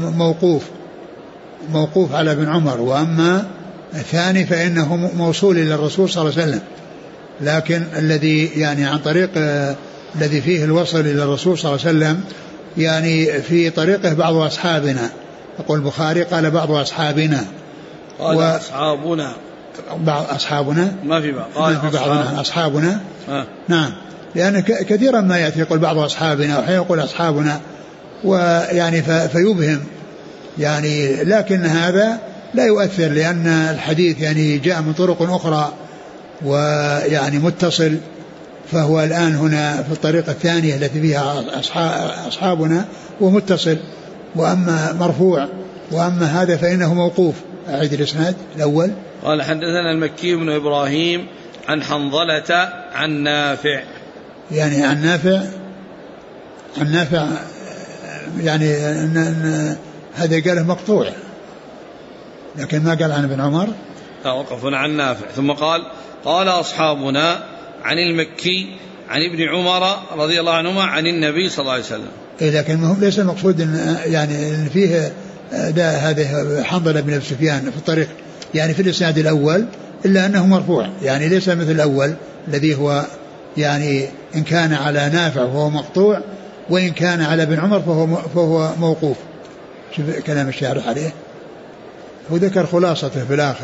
[SPEAKER 2] موقوف على ابن عمر، وأما الثاني فإنه موصول إلى الرسول صلى الله عليه وسلم، لكن الذي يعني عن طريق الذي فيه الوصل إلى الرسول صلى الله عليه وسلم يعني في طريقه بعض أصحابنا، يقول البخاري قال بعض أصحابنا،
[SPEAKER 1] قال أصحابنا
[SPEAKER 2] بعض أصحابنا
[SPEAKER 1] ما في بعض، قال
[SPEAKER 2] في بعضنا أصحابنا. نعم، لأن كثيرا ما يأتي يقول بعض أصحابنا وحين يقول أصحابنا، ويعني فيبهم يعني، لكن هذا لا يؤثر لأن الحديث يعني جاء من طرق أخرى ويعني متصل، فهو الآن هنا في الطريقة الثانية التي فيها أصحابنا ومتصل. وأما مرفوع وأما هذا فإنه موقوف. أعيد الإسناد الأول.
[SPEAKER 1] قال حدثنا المكي بن إبراهيم عن حنظلة عن نافع،
[SPEAKER 2] يعني عن نافع يعني هذا قاله مقطوع، لكن ما قال عن ابن عمر.
[SPEAKER 1] وقفنا عن نافع. ثم قال أصحابنا عن المكي عن ابن عمر رضي الله عنهما عن النبي صلى الله عليه وسلم.
[SPEAKER 2] لكن ليس المقصود يعني إن فيه هذا حنظلة بن أبي سفيان في الطريق يعني في الإسناد الأول، إلا أنه مرفوع، يعني ليس مثل الأول الذي هو يعني إن كان على نافع فهو مقطوع، وإن كان على ابن عمر فهو موقوف. شوف كلام الشارح عليه، وذكر خلاصته في الآخر،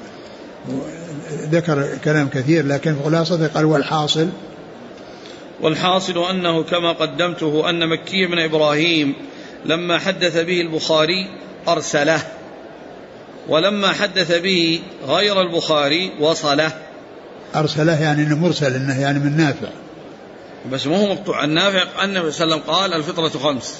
[SPEAKER 2] ذكر كلام كثير لكن خلاصته قال
[SPEAKER 1] والحاصل أنه كما قدمته أن مكي بن إبراهيم لما حدث به البخاري أرسله، ولما حدث به غير البخاري وصله.
[SPEAKER 2] أرسله يعني إنه مرسل، إنه يعني من نافع،
[SPEAKER 1] بس ما هو مقطوع. النافع النبي صلى الله عليه وسلم قال الفطرة 5.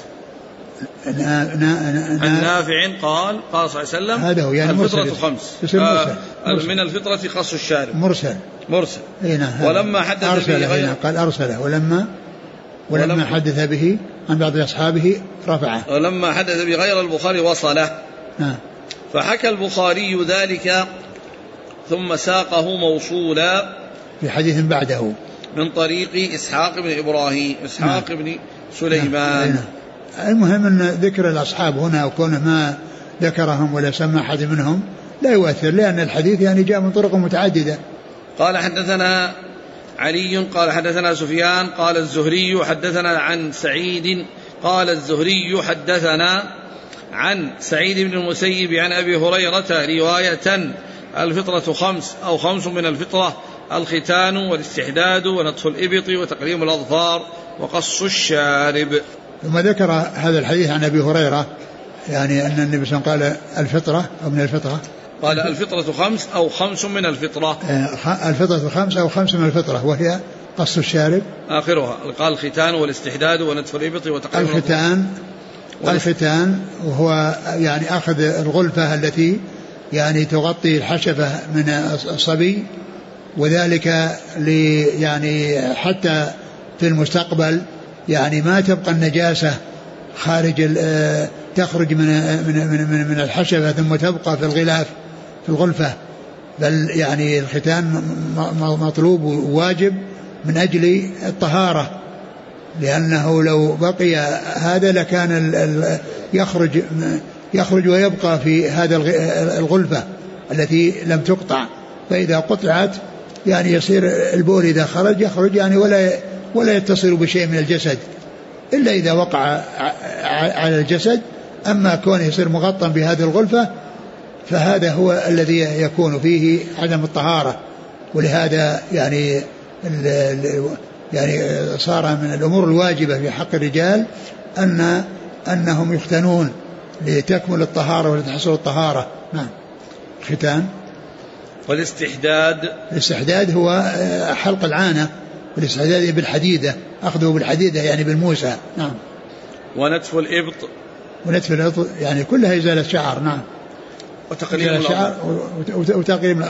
[SPEAKER 1] النافع قال صلى الله عليه وسلم
[SPEAKER 2] هذا هو يعني
[SPEAKER 1] الفطرة 5.
[SPEAKER 2] مرسل.
[SPEAKER 1] من الفطرة قص الشارب.
[SPEAKER 2] مرسل.
[SPEAKER 1] ولما حدث به غير
[SPEAKER 2] قال أرسله، ولما حدث به عن بعض أصحابه رفعه،
[SPEAKER 1] ولما حدث به غير البخاري وصله. فحكى البخاري ذلك ثم ساقه موصولا
[SPEAKER 2] في حديث بعده
[SPEAKER 1] من طريق إسحاق بن إبراهيم بن سليمان.
[SPEAKER 2] المهم أن ذكر الأصحاب هنا وكونه ما ذكرهم ولا سمى أحد منهم لا يؤثر، لأن الحديث يعني جاء من طرق متعددة.
[SPEAKER 1] قال حدثنا علي قال حدثنا سفيان قال الزهري حدثنا عن سعيد قال الزهري حدثنا عن سعيد بن المسيب عن أبي هريرة رواية الفطرة 5 أو 5 من الفطرة: الختان والاستحداد ونطف الإبط وتقليم الأظفار وقص الشارب.
[SPEAKER 2] ثم ذكر هذا الحديث عن أبي هريرة، يعني أن النبي صلى الله عليه وسلم قال الفطرة أو من الفطرة،
[SPEAKER 1] قال الفطرة 5 أو 5 من الفطرة.
[SPEAKER 2] الفطرة 5 أو 5 من الفطرة، وهي قص الشارب آخرها.
[SPEAKER 1] قال الختان والاستحداد ونطف الإبط وتقليم
[SPEAKER 2] الختان وهو يعني أخذ الغلفة التي يعني تغطي الحشفة من الصبي، وذلك يعني حتى في المستقبل يعني ما تبقى النجاسة تخرج من الحشفة ثم تبقى في الغلاف في الغلفة، بل يعني الختان مطلوب وواجب من أجل الطهارة، لأنه لو بقي هذا لكان يخرج ويبقى في هذا الغلفة التي لم تقطع، فإذا قطعت يعني يصير البول إذا يخرج يعني ولا يتصل بشيء من الجسد إلا إذا وقع على الجسد. أما كونه يصير مغطى بهذه الغلفة فهذا هو الذي يكون فيه عدم الطهارة. ولهذا يعني صار من الأمور الواجبة في حق الرجال أنهم يختنون لتكمل الطهارة ولتحصل الطهارة. نعم. الختان والاستحداد هو حلق العانة، والاستحداد بالحديدة، أخذه بالحديدة يعني بالموسى. نعم.
[SPEAKER 1] ونتف الإبط
[SPEAKER 2] يعني كلها إزالة شعر. نعم.
[SPEAKER 1] وتقليم الشعر
[SPEAKER 2] وتقليم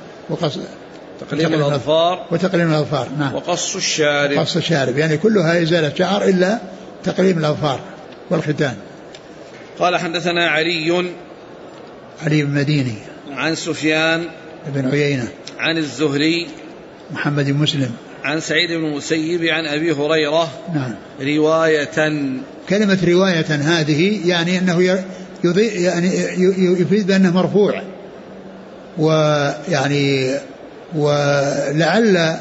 [SPEAKER 2] الأظفار. نعم.
[SPEAKER 1] وقص الشارب
[SPEAKER 2] يعني كلها إزالة شعر إلا تقليم الأظفار والختان.
[SPEAKER 1] قال حدثنا علي
[SPEAKER 2] بن مديني
[SPEAKER 1] عن سفيان
[SPEAKER 2] بن عيينة
[SPEAKER 1] عن الزهري
[SPEAKER 2] محمد بن مسلم
[SPEAKER 1] عن سعيد بن المسيب عن أبي هريرة.
[SPEAKER 2] نعم.
[SPEAKER 1] رواية.
[SPEAKER 2] كلمة رواية هذه يعني أنه يفيد بأنه مرفوع، ويعني ولعل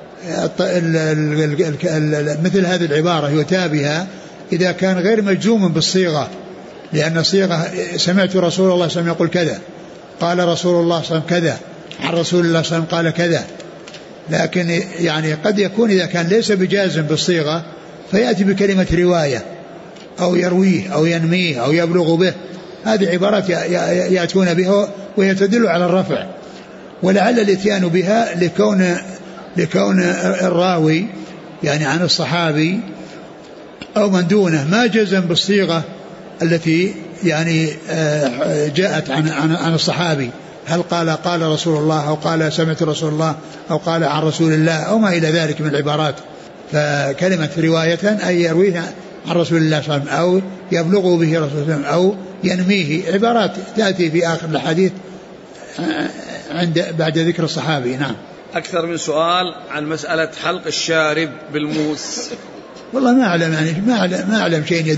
[SPEAKER 2] مثل هذه العبارة يؤتى بها إذا كان غير مجزوم بالصيغة، لأن الصيغة سمعت رسول الله صلى الله عليه وسلم يقول كذا، قال رسول الله صلى الله عليه وسلم كذا، عن رسول الله صلى الله عليه وسلم قال كذا. لكن يعني قد يكون إذا كان ليس بجازم بالصيغة فيأتي بكلمة رواية أو يرويه أو ينميه أو يبلغ به، هذه عبارات يأتون بها وهي تدل على الرفع. ولعل الاتيان بها لكون الراوي يعني عن الصحابي أو من دونه ما جزم بالصيغة التي يعني جاءت عن الصحابي، هل قال رسول الله أو قال سمعت رسول الله أو قال عن رسول الله أو ما إلى ذلك من العبارات. فكلمة رواية أي يرويه عن رسول الله صلى الله عليه وسلم أو يبلغه به رسول الله صلى الله عليه وسلم أو ينميه، عبارات تأتي في آخر الحديث بعد ذكر الصحابي. نعم.
[SPEAKER 1] أكثر من سؤال عن مسألة حلق الشارب بالموس.
[SPEAKER 2] والله ما أعلم، يعني ما أعلم شيء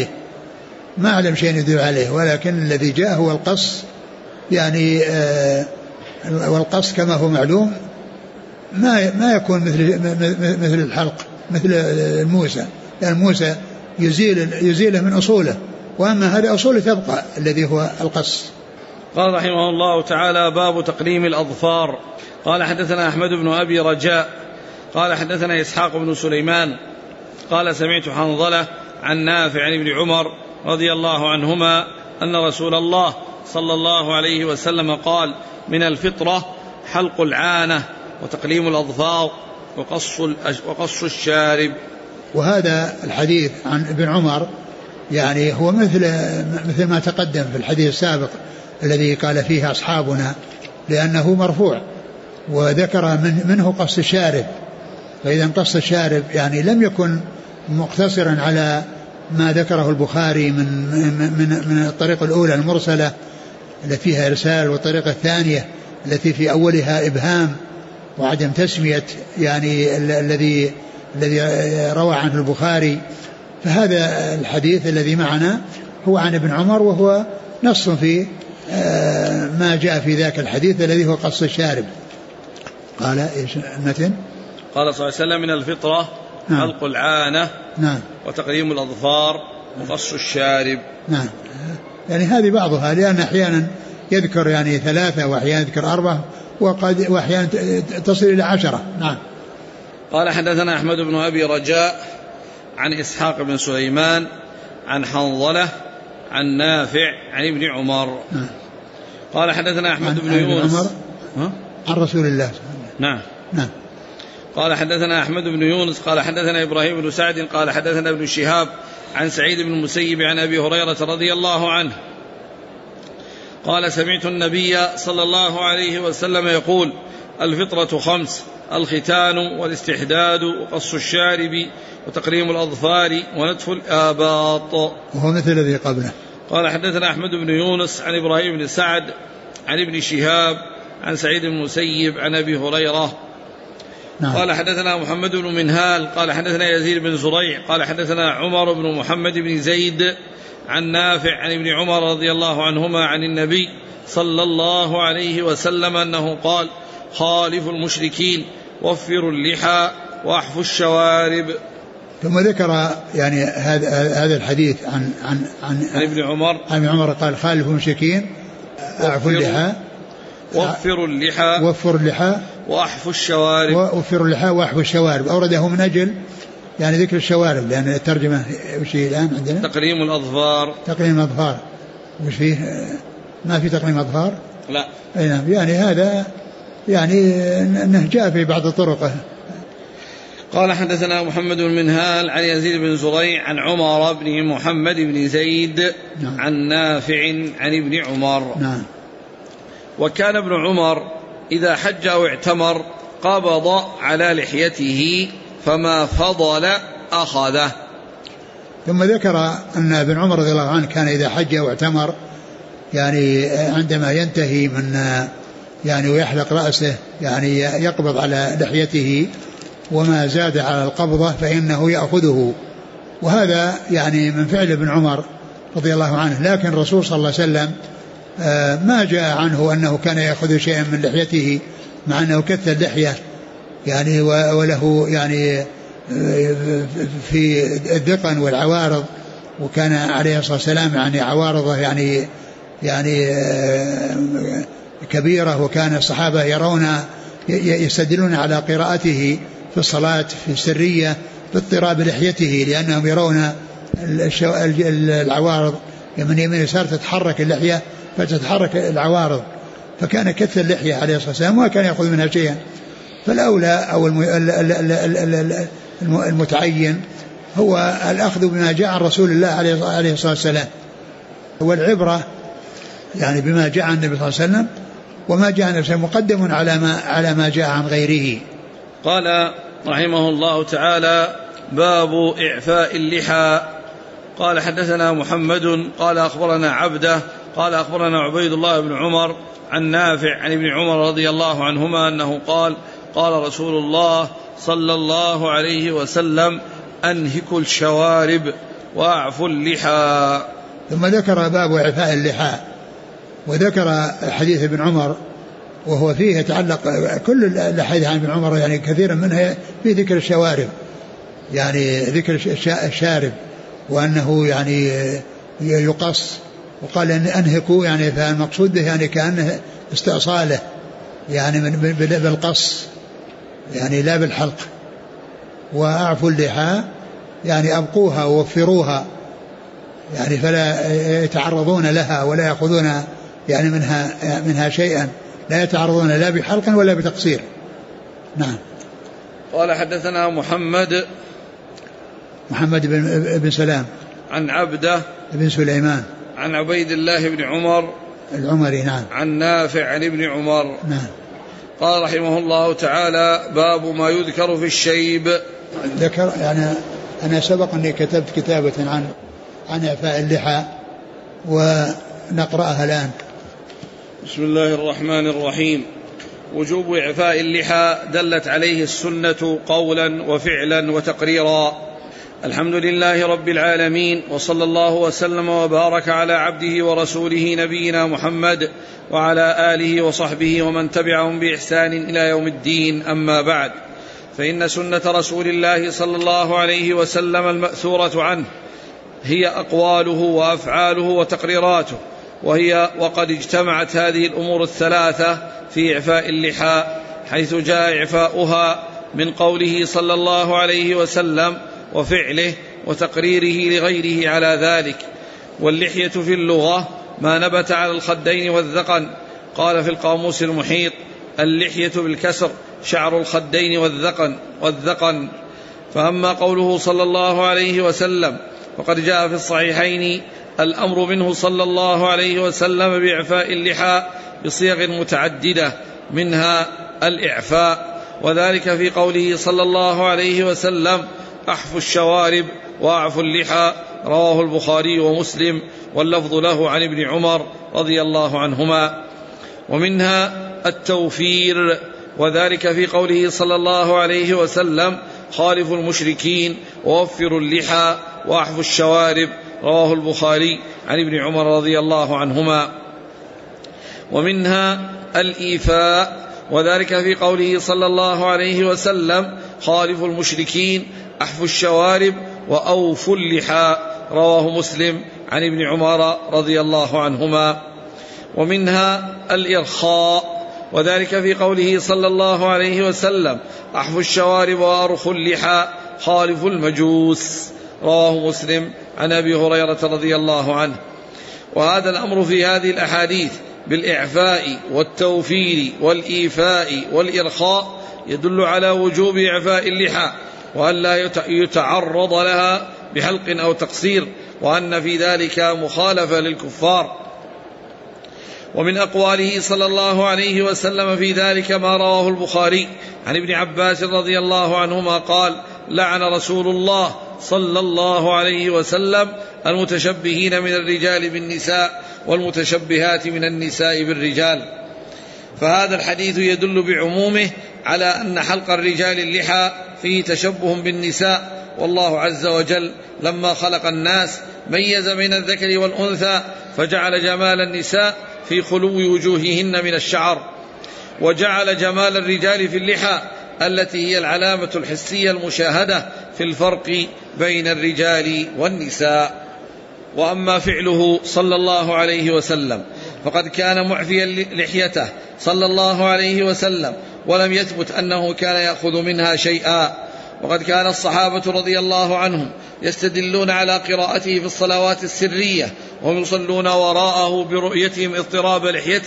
[SPEAKER 2] يدل عليه، ولكن الذي جاء هو القص، يعني والقص كما هو معلوم ما يكون مثل الحلق، مثل الموسى، لأن الموسى يزيله من أصوله، وأما هذه أصوله تبقى الذي هو القص.
[SPEAKER 1] قال رحمه الله تعالى: باب تقليم الأظفار. قال حدثنا أحمد بن أبي رجاء قال حدثنا إسحاق بن سليمان قال سمعت حنظلة عن نافع عن ابن عمر رضي الله عنهما أن رسول الله صلى الله عليه وسلم قال: من الفطرة حلق العانة وتقليم الأظفار وقص الشارب.
[SPEAKER 2] وهذا الحديث عن ابن عمر يعني هو مثل ما تقدم في الحديث السابق الذي قال فيه أصحابنا، لأنه مرفوع وذكر منه قص الشارب. فإذا قص الشارب يعني لم يكن مقتصرا على ما ذكره البخاري من الطريقة الأولى المرسلة التي فيها إرسال، والطريقة الثانية التي في أولها إبهام وعدم تسمية يعني الذي روى عنه البخاري. فهذا الحديث الذي معنا هو عن ابن عمر، وهو نص في ما جاء في ذاك الحديث الذي هو قص الشارب. قال إيش المتن؟
[SPEAKER 1] قال صلى الله عليه وسلم: من الفطرة حلق العانة وتقليم الأظفار وقص الشارب.
[SPEAKER 2] نعم. يعني هذه بعضها، لأن أحيانا يذكر يعني 3 وأحيانا يذكر 4 وأحيانا تصل إلى 10. نعم.
[SPEAKER 1] قال حدثنا أحمد بن أبي رجاء عن إسحاق بن سليمان عن حنظلة عن نافع عن ابن عمر. قال حدثنا أحمد بن يونس
[SPEAKER 2] عن رسول الله.
[SPEAKER 1] نعم. قال حدثنا أحمد بن يونس قال حدثنا إبراهيم بن سعد قال حدثنا ابن شهاب عن سعيد بن المسيب عن أبي هريرة رضي الله عنه قال: سمعت النبي صلى الله عليه وسلم يقول: الفطرة 5: الختان والاستحداد وقص الشارب وتقليم الأظفار ونتف الآباط.
[SPEAKER 2] وهو مثل الذي قبله.
[SPEAKER 1] قال حدثنا أحمد بن يونس عن إبراهيم بن سعد عن ابن شهاب عن سعيد بن المسيب عن أبي هريرة. قال حدثنا محمد بن منهال قال حدثنا يزيد بن زريع قال حدثنا عمر بن محمد بن زيد عن نافع عن ابن عمر رضي الله عنهما عن النبي صلى الله عليه وسلم أنه قال: خالفوا المشركين وفروا اللحى وأحفوا الشوارب.
[SPEAKER 2] ثم ذكر يعني هذا الحديث عن ابن عمر قال: خالفوا المشركين أعفوا اللحى
[SPEAKER 1] وفروا اللحى وأحفوا
[SPEAKER 2] الشوارب. أورده من أجل يعني ذكر الشوارب، لأن الترجمة وش هي الآن عندنا؟
[SPEAKER 1] تقليم الأظفار.
[SPEAKER 2] وش فيه؟ ما في تقليم أظفار؟
[SPEAKER 1] لا.
[SPEAKER 2] نعم. يعني هذا يعني أنه جاء في بعض طرقه.
[SPEAKER 1] قال حدثنا محمد بن منهال عن يزيد بن زريع عن عمر بن محمد بن زيد عن نافع عن ابن عمر. وكان ابن عمر إذا حج أو اعتمر قبض على لحيته فما فضل أخذه.
[SPEAKER 2] ثم ذكر أن ابن عمر رضي الله عنه كان إذا حج أو اعتمر يعني عندما ينتهي من يعني ويحلق رأسه يعني يقبض على لحيته، وما زاد على القبضة فإنه يأخذه. وهذا يعني من فعل ابن عمر رضي الله عنه. لكن الرسول صلى الله عليه وسلم ما جاء عنه أنه كان يأخذ شيئا من لحيته، مع أنه كث اللحية يعني وله يعني في الذقن والعوارض، وكان عليه الصلاة والسلام يعني عوارضه يعني كبيرة، وكان الصحابة يستدلون على قراءته في الصلاة في السرية باضطراب لحيته، لأنهم يرون العوارض من يمين يسار تتحرك اللحية فتتحرك العوارض. فكان كث اللحية عليه الصلاة والسلام وكان يأخذ منها شيئا. فالأولى أو المتعين هو الأخذ بما جاء عن رسول الله عليه الصلاة والسلام، والعبرة يعني بما جاء عن النبي صلى الله عليه وسلم، وما جاء عن النبي مقدم على ما جاء عن غيره.
[SPEAKER 1] قال رحمه الله تعالى: باب إعفاء اللحى. قال: حدثنا محمد قال أخبرنا عبده قال أخبرنا عبيد الله بن عمر عن نافع عن ابن عمر رضي الله عنهما أنه قال: قال رسول الله صلى الله عليه وسلم: أنهكوا الشوارب وأعفوا اللحى.
[SPEAKER 2] ثم ذكر باب إعفاء اللحى، وذكر حديث ابن عمر وهو فيه يتعلق كل الحديث عن ابن عمر يعني كثيرا منها في ذكر الشوارب، يعني ذكر الشارب وأنه يعني يقص، وقال أن أنهكوا يعني فالمقصود به يعني كأنه استئصاله يعني بالقص يعني لا بالحلق. وأعفوا اللحى يعني أبقوها ووفروها يعني فلا يتعرضون لها ولا يأخذون يعني منها شيئا، لا يتعرضون لا بحلق ولا بتقصير. نعم.
[SPEAKER 1] قال: حدثنا محمد
[SPEAKER 2] بن سلام
[SPEAKER 1] عن عبده
[SPEAKER 2] بن سليمان
[SPEAKER 1] عن عبيد الله بن عمر
[SPEAKER 2] العمري. نعم.
[SPEAKER 1] عن نافع عن ابن عمر.
[SPEAKER 2] نعم.
[SPEAKER 1] قال رحمه الله تعالى: باب ما يذكر في الشيب.
[SPEAKER 2] ذكر يعني أنا سبق أني كتبت كتابة عن إعفاء اللحى ونقرأها الآن.
[SPEAKER 1] بسم الله الرحمن الرحيم. وجوب إعفاء اللحى دلت عليه السنة قولا وفعلا وتقريرا. الحمد لله رب العالمين، وصلى الله وسلم وبارك على عبده ورسوله نبينا محمد وعلى آله وصحبه ومن تبعهم بإحسان إلى يوم الدين. أما بعد، فإن سنة رسول الله صلى الله عليه وسلم المأثورة عنه هي أقواله وأفعاله وتقريراته، وقد اجتمعت هذه الأمور الثلاثة في إعفاء اللحى، حيث جاء إعفاؤها من قوله صلى الله عليه وسلم وفعله وتقريره لغيره على ذلك. واللحية في اللغة ما نبت على الخدين والذقن. قال في القاموس المحيط: اللحية بالكسر شعر الخدين والذقن. فأما قوله صلى الله عليه وسلم وقد جاء في الصحيحين الأمر منه صلى الله عليه وسلم بإعفاء اللحى بصيغ متعددة، منها الإعفاء، وذلك في قوله صلى الله عليه وسلم: أحفوا الشوارب وأعفوا اللحى. رواه البخاري ومسلم، واللفظ له عن ابن عمر رضي الله عنهما. ومنها التوفير، وذلك في قوله صلى الله عليه وسلم: خالفوا المشركين ووفروا اللحى وأحفوا الشوارب. رواه البخاري عن ابن عمر رضي الله عنهما. ومنها الإيفاء، وذلك في قوله صلى الله عليه وسلم: خالفوا المشركين أحفوا الشوارب وأوفوا اللحى. رواه مسلم عن ابن عمر رضي الله عنهما. ومنها الإرخاء، وذلك في قوله صلى الله عليه وسلم: أحفوا الشوارب وأرخوا اللحى خالفوا المجوس. رواه مسلم عن أبي هريرة رضي الله عنه. وهذا الأمر في هذه الأحاديث بالإعفاء والتوفير والإيفاء والإرخاء يدل على وجوب إعفاء اللحى، وأن لا يتعرض لها بحلق أو تقصير، وأن في ذلك مخالفة للكفار. ومن أقواله صلى الله عليه وسلم في ذلك ما رواه البخاري عن ابن عباس رضي الله عنهما قال: لعن رسول الله صلى الله عليه وسلم المتشبهين من الرجال بالنساء والمتشبهات من النساء بالرجال. فهذا الحديث يدل بعمومه على أن حلق الرجال اللحى فيه تشبه بالنساء، والله عز وجل لما خلق الناس ميز بين الذكر والأنثى، فجعل جمال النساء في خلو وجوههن من الشعر، وجعل جمال الرجال في اللحى التي هي العلامة الحسية المشاهدة في الفرق بين الرجال والنساء. وأما فعله صلى الله عليه وسلم فقد كان معفيا لحيته صلى الله عليه وسلم، ولم يثبت أنه كان يأخذ منها شيئا. وقد كان الصحابة رضي الله عنهم يستدلون على قراءته في الصلوات السرية وهم يصلون وراءه برؤيتهم اضطراب لحيته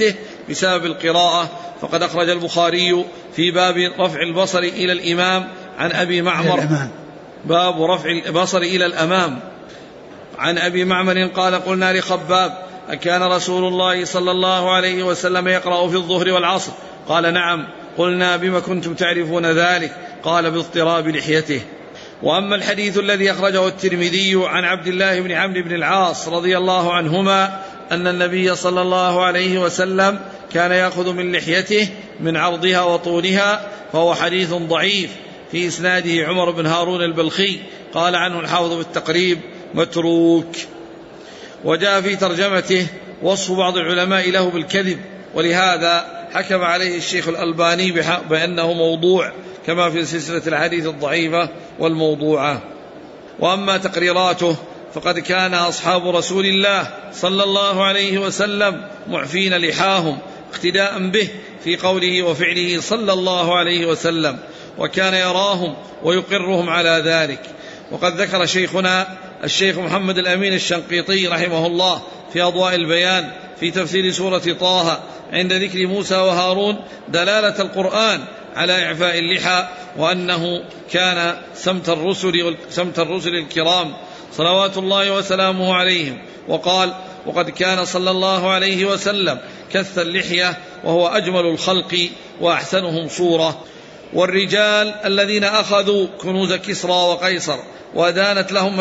[SPEAKER 1] بسبب القراءة، فقد أخرج البخاري في باب رفع البصر إلى الإمام عن أبي معمر، باب رفع البصر إلى الأمام، عن أبي معمر قال قلنا لخباب أكان رسول الله صلى الله عليه وسلم يقرأ في الظهر والعصر؟ قال نعم. قلنا بما كنتم تعرفون ذلك؟ قال باضطراب لحيته. وأما الحديث الذي أخرجه الترمذي عن عبد الله بن عمرو بن العاص رضي الله عنهما أن النبي صلى الله عليه وسلم كان يأخذ من لحيته من عرضها وطولها، فهو حديث ضعيف في إسناده عمر بن هارون البلخي، قال عنه الحافظ بالتقريب متروك. وجاء في ترجمته وصف بعض العلماء له بالكذب، ولهذا حكم عليه الشيخ الألباني بأنه موضوع، كما في سلسلة الحديث الضعيفة والموضوعة. وأما تقريراته فقد كان أصحاب رسول الله صلى الله عليه وسلم معفين لحاهم اقتداء به في قوله وفعله صلى الله عليه وسلم، وكان يراهم ويقرهم على ذلك. وقد ذكر شيخنا الشيخ محمد الأمين الشنقيطي رحمه الله في أضواء البيان في تفسير سورة طه عند ذكر موسى وهارون دلالة القرآن على إعفاء اللحى، وأنه كان سمت الرسل الكرام صلوات الله وسلامه عليهم. وقال وقد كان صلى الله عليه وسلم كث اللحية وهو أجمل الخلق وأحسنهم صورة. والرجال الذين أخذوا كنوز كسرى وقيصر ودانت لهم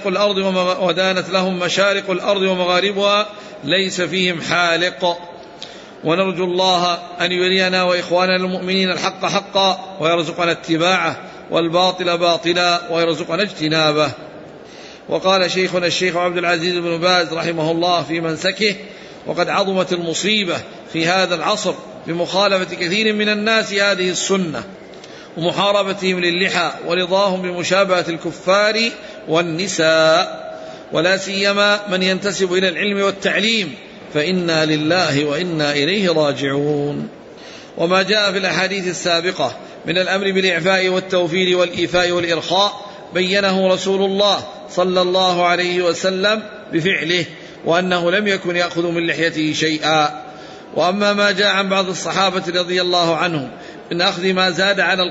[SPEAKER 1] مشارق الأرض ومغاربها ليس فيهم حالق. ونرجو الله أن يرينا وإخواننا المؤمنين الحق حقا ويرزقنا اتباعه، والباطل باطلا ويرزقنا اجتنابه. وقال شيخنا الشيخ عبد العزيز بن باز رحمه الله في منسكه: وقد عظمت المصيبة في هذا العصر بمخالفة كثير من الناس هذه السنة ومحاربتهم للحى ورضاهم بمشابهة الكفار والنساء، ولا سيما من ينتسب إلى العلم والتعليم، فإنا لله وإنا إليه راجعون. وما جاء في الأحاديث السابقة من الأمر بالإعفاء والتوفير والإيفاء والإرخاء بينه رسول الله صلى الله عليه وسلم بفعله، وأنه لم يكن يأخذ من لحيته شيئا. وأما ما جاء عن بعض الصحابة رضي الله عنهم من أخذ ما زاد على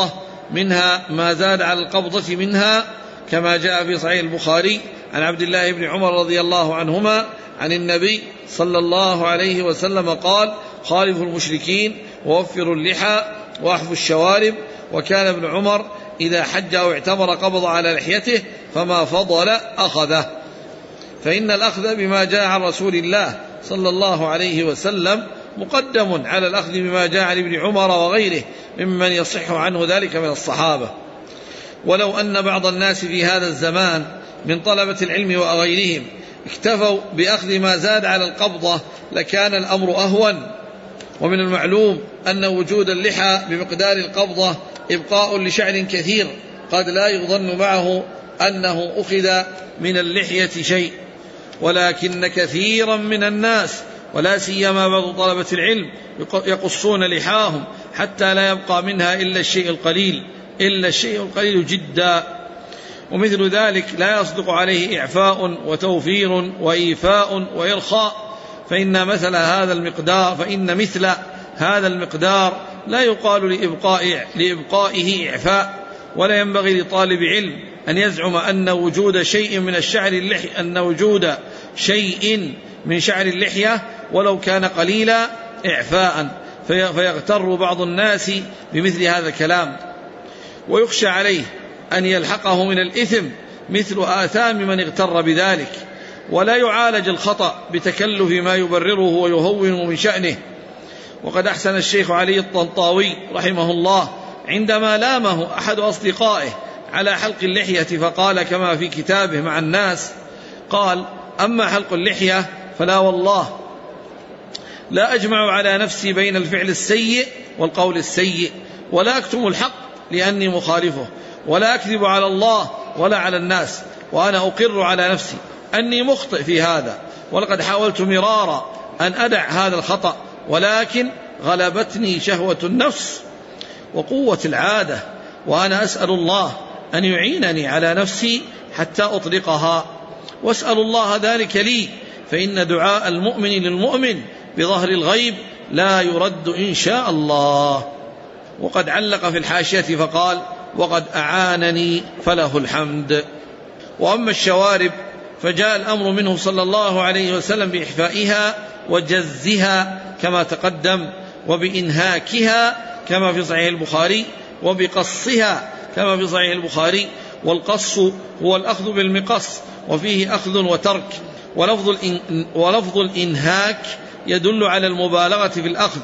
[SPEAKER 1] القبضة منها كما جاء في صحيح البخاري عن عبد الله بن عمر رضي الله عنهما عن النبي صلى الله عليه وسلم قال: خالفوا المشركين ووفروا اللحى وأحفوا الشوارب. وكان ابن عمر إذا حج أو اعتمر قبض على لحيته، فما فضل أخذه. فإن الأخذ بما جاء عن رسول الله صلى الله عليه وسلم مقدم على الأخذ بما جاء عن ابن عمر وغيره ممن يصح عنه ذلك من الصحابة. ولو أن بعض الناس في هذا الزمان من طلبة العلم وغيرهم اكتفوا بأخذ ما زاد على القبضة لكان الأمر أهون. ومن المعلوم أن وجود اللحى بمقدار القبضة إبقاء لشعر كثير قد لا يظن معه أنه أخذ من اللحية شيء، ولكن كثيرا من الناس ولا سيما بعض طلبة العلم يقصون لحاهم حتى لا يبقى منها إلا الشيء القليل جدا. ومثل ذلك لا يصدق عليه إعفاء وتوفير وإيفاء وإرخاء، فإن مثل هذا المقدار لا يقال لإبقائه إعفاء. ولا ينبغي لطالب علم أن يزعم أن وجود شيء من شعر اللحية ولو كان قليلا إعفاء، فيغتر بعض الناس بمثل هذا الكلام، ويخشى عليه أن يلحقه من الإثم مثل آثام من اغتر بذلك. ولا يعالج الخطأ بتكلف ما يبرره ويهون من شأنه. وقد أحسن الشيخ علي الطنطاوي رحمه الله عندما لامه أحد أصدقائه على حلق اللحية، فقال كما في كتابه مع الناس، قال: أما حلق اللحية فلا والله لا أجمع على نفسي بين الفعل السيء والقول السيء، ولا أكتم الحق لأني مخالفه، ولا أكذب على الله ولا على الناس، وأنا أقر على نفسي أني مخطئ في هذا، ولقد حاولت مرارا أن أدع هذا الخطأ، ولكن غلبتني شهوة النفس وقوة العادة، وأنا أسأل الله أن يعينني على نفسي حتى أطلقها، وأسأل الله ذلك لي، فإن دعاء المؤمن للمؤمن بظهر الغيب لا يرد إن شاء الله. وقد علق في الحاشية فقال: وقد أعانني فله الحمد. وأما الشوارب فجاء الأمر منه صلى الله عليه وسلم بإحفائها وجزها كما تقدم، وبإنهاكها كما في صحيح البخاري، وبقصها كما في صحيح البخاري. والقص هو الأخذ بالمقص، وفيه أخذ وترك. ولفظ الإنهاك يدل على المبالغة في الأخذ.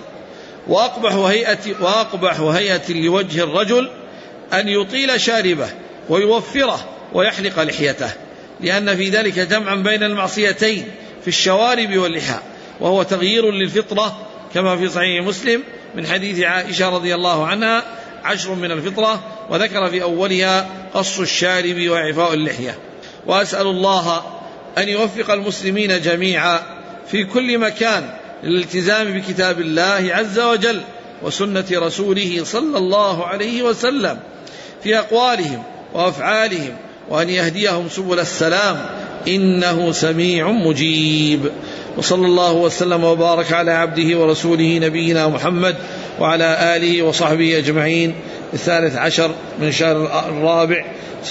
[SPEAKER 1] وأقبح هيئة لوجه الرجل أن يطيل شاربه ويوفره ويحلق لحيته، لأن في ذلك جمعا بين المعصيتين في الشوارب واللحى، وهو تغيير للفطرة كما في صحيح مسلم من حديث عائشة رضي الله عنها: 10 من الفطرة، وذكر في أولها قص الشارب وإعفاء اللحية. وأسأل الله أن يوفق المسلمين جميعا في كل مكان للالتزام بكتاب الله عز وجل وسنة رسوله صلى الله عليه وسلم في أقوالهم وأفعالهم، وأن يهديهم سبل السلام، إنه سميع مجيب. وصلى الله وسلم وبارك على عبده ورسوله نبينا محمد وعلى آله وصحبه أجمعين. 13 من شهر الرابع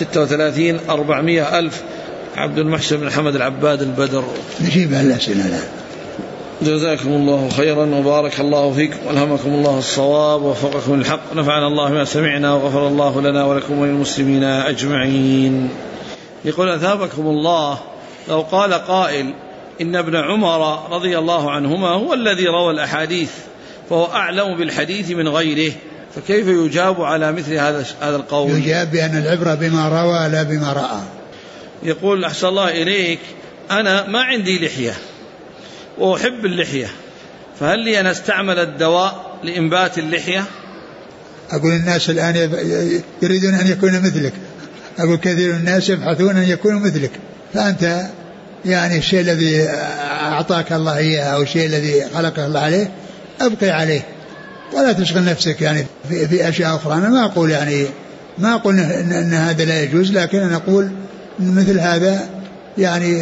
[SPEAKER 1] 36 400 ألف. عبد المحسن بن حمد العباد البدر.
[SPEAKER 2] نجيب على الأسئلة.
[SPEAKER 1] جزاكم الله خيرا وبارك الله فيكم وألهمكم الله الصواب ووفقكم للحق، نفعنا الله ما سمعنا وغفر الله لنا ولكم وللمسلمين أجمعين. يقول: أثابكم الله، لو قال قائل إن ابن عمر رضي الله عنهما هو الذي روى الأحاديث فهو أعلم بالحديث من غيره، فكيف يجاب على مثل هذا القول؟
[SPEAKER 2] يجاب بأن العبرة بما روى لا بما رأى.
[SPEAKER 1] يقول: أحسن الله إليك، أنا ما عندي لحية وأحب اللحية، فهل لي أن أستعمل الدواء لإنبات اللحية؟
[SPEAKER 2] أقول الناس الآن يريدون أن يكون مثلك. أقول كثير من الناس يبحثون أن يكونوا مثلك، فأنت يعني الشيء الذي أعطاك الله إياه أو الشيء الذي خلقك الله عليه أبقي عليه، ولا تشغل نفسك يعني في أشياء أخرى. أنا ما أقول أن هذا لا يجوز، لكن أنا أقول مثل هذا يعني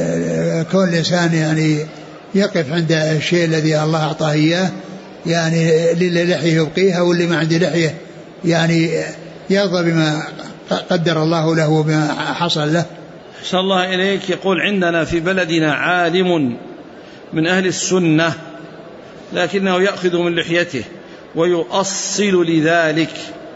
[SPEAKER 2] كون الإنسان يعني يقف عند الشيء الذي الله أعطاه إياه، يعني اللي لحيه يبقيها، واللي ما عنده لحيه يعني يرضى بما قدر الله له وبما حصل له.
[SPEAKER 1] أحسن الله إليك. يقول: عندنا في بلدنا عالم من أهل السنة لكنه يأخذ من لحيته ويؤصل لذلك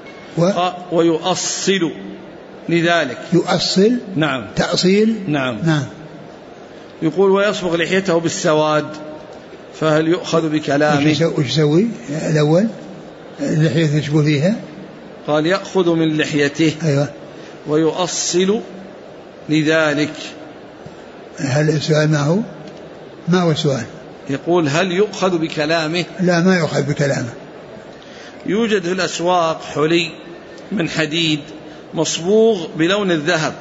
[SPEAKER 1] ويؤصل لذلك.
[SPEAKER 2] يؤصل؟
[SPEAKER 1] نعم.
[SPEAKER 2] تأصيل؟
[SPEAKER 1] نعم.
[SPEAKER 2] نعم.
[SPEAKER 1] يقول: ويصبغ لحيته بالسواد، فهل يؤخذ بكلامه؟
[SPEAKER 2] وش يسوي الأول؟ اللحية تشبه فيها؟
[SPEAKER 1] قال: يأخذ من لحيته.
[SPEAKER 2] أيوة.
[SPEAKER 1] ويؤصل لذلك.
[SPEAKER 2] هل السؤال ما هو السؤال؟
[SPEAKER 1] يقول: هل يؤخذ بكلامه؟
[SPEAKER 2] لا، ما يؤخذ بكلامه.
[SPEAKER 1] يوجد في الأسواق حلي من حديد مصبوغ بلون الذهب،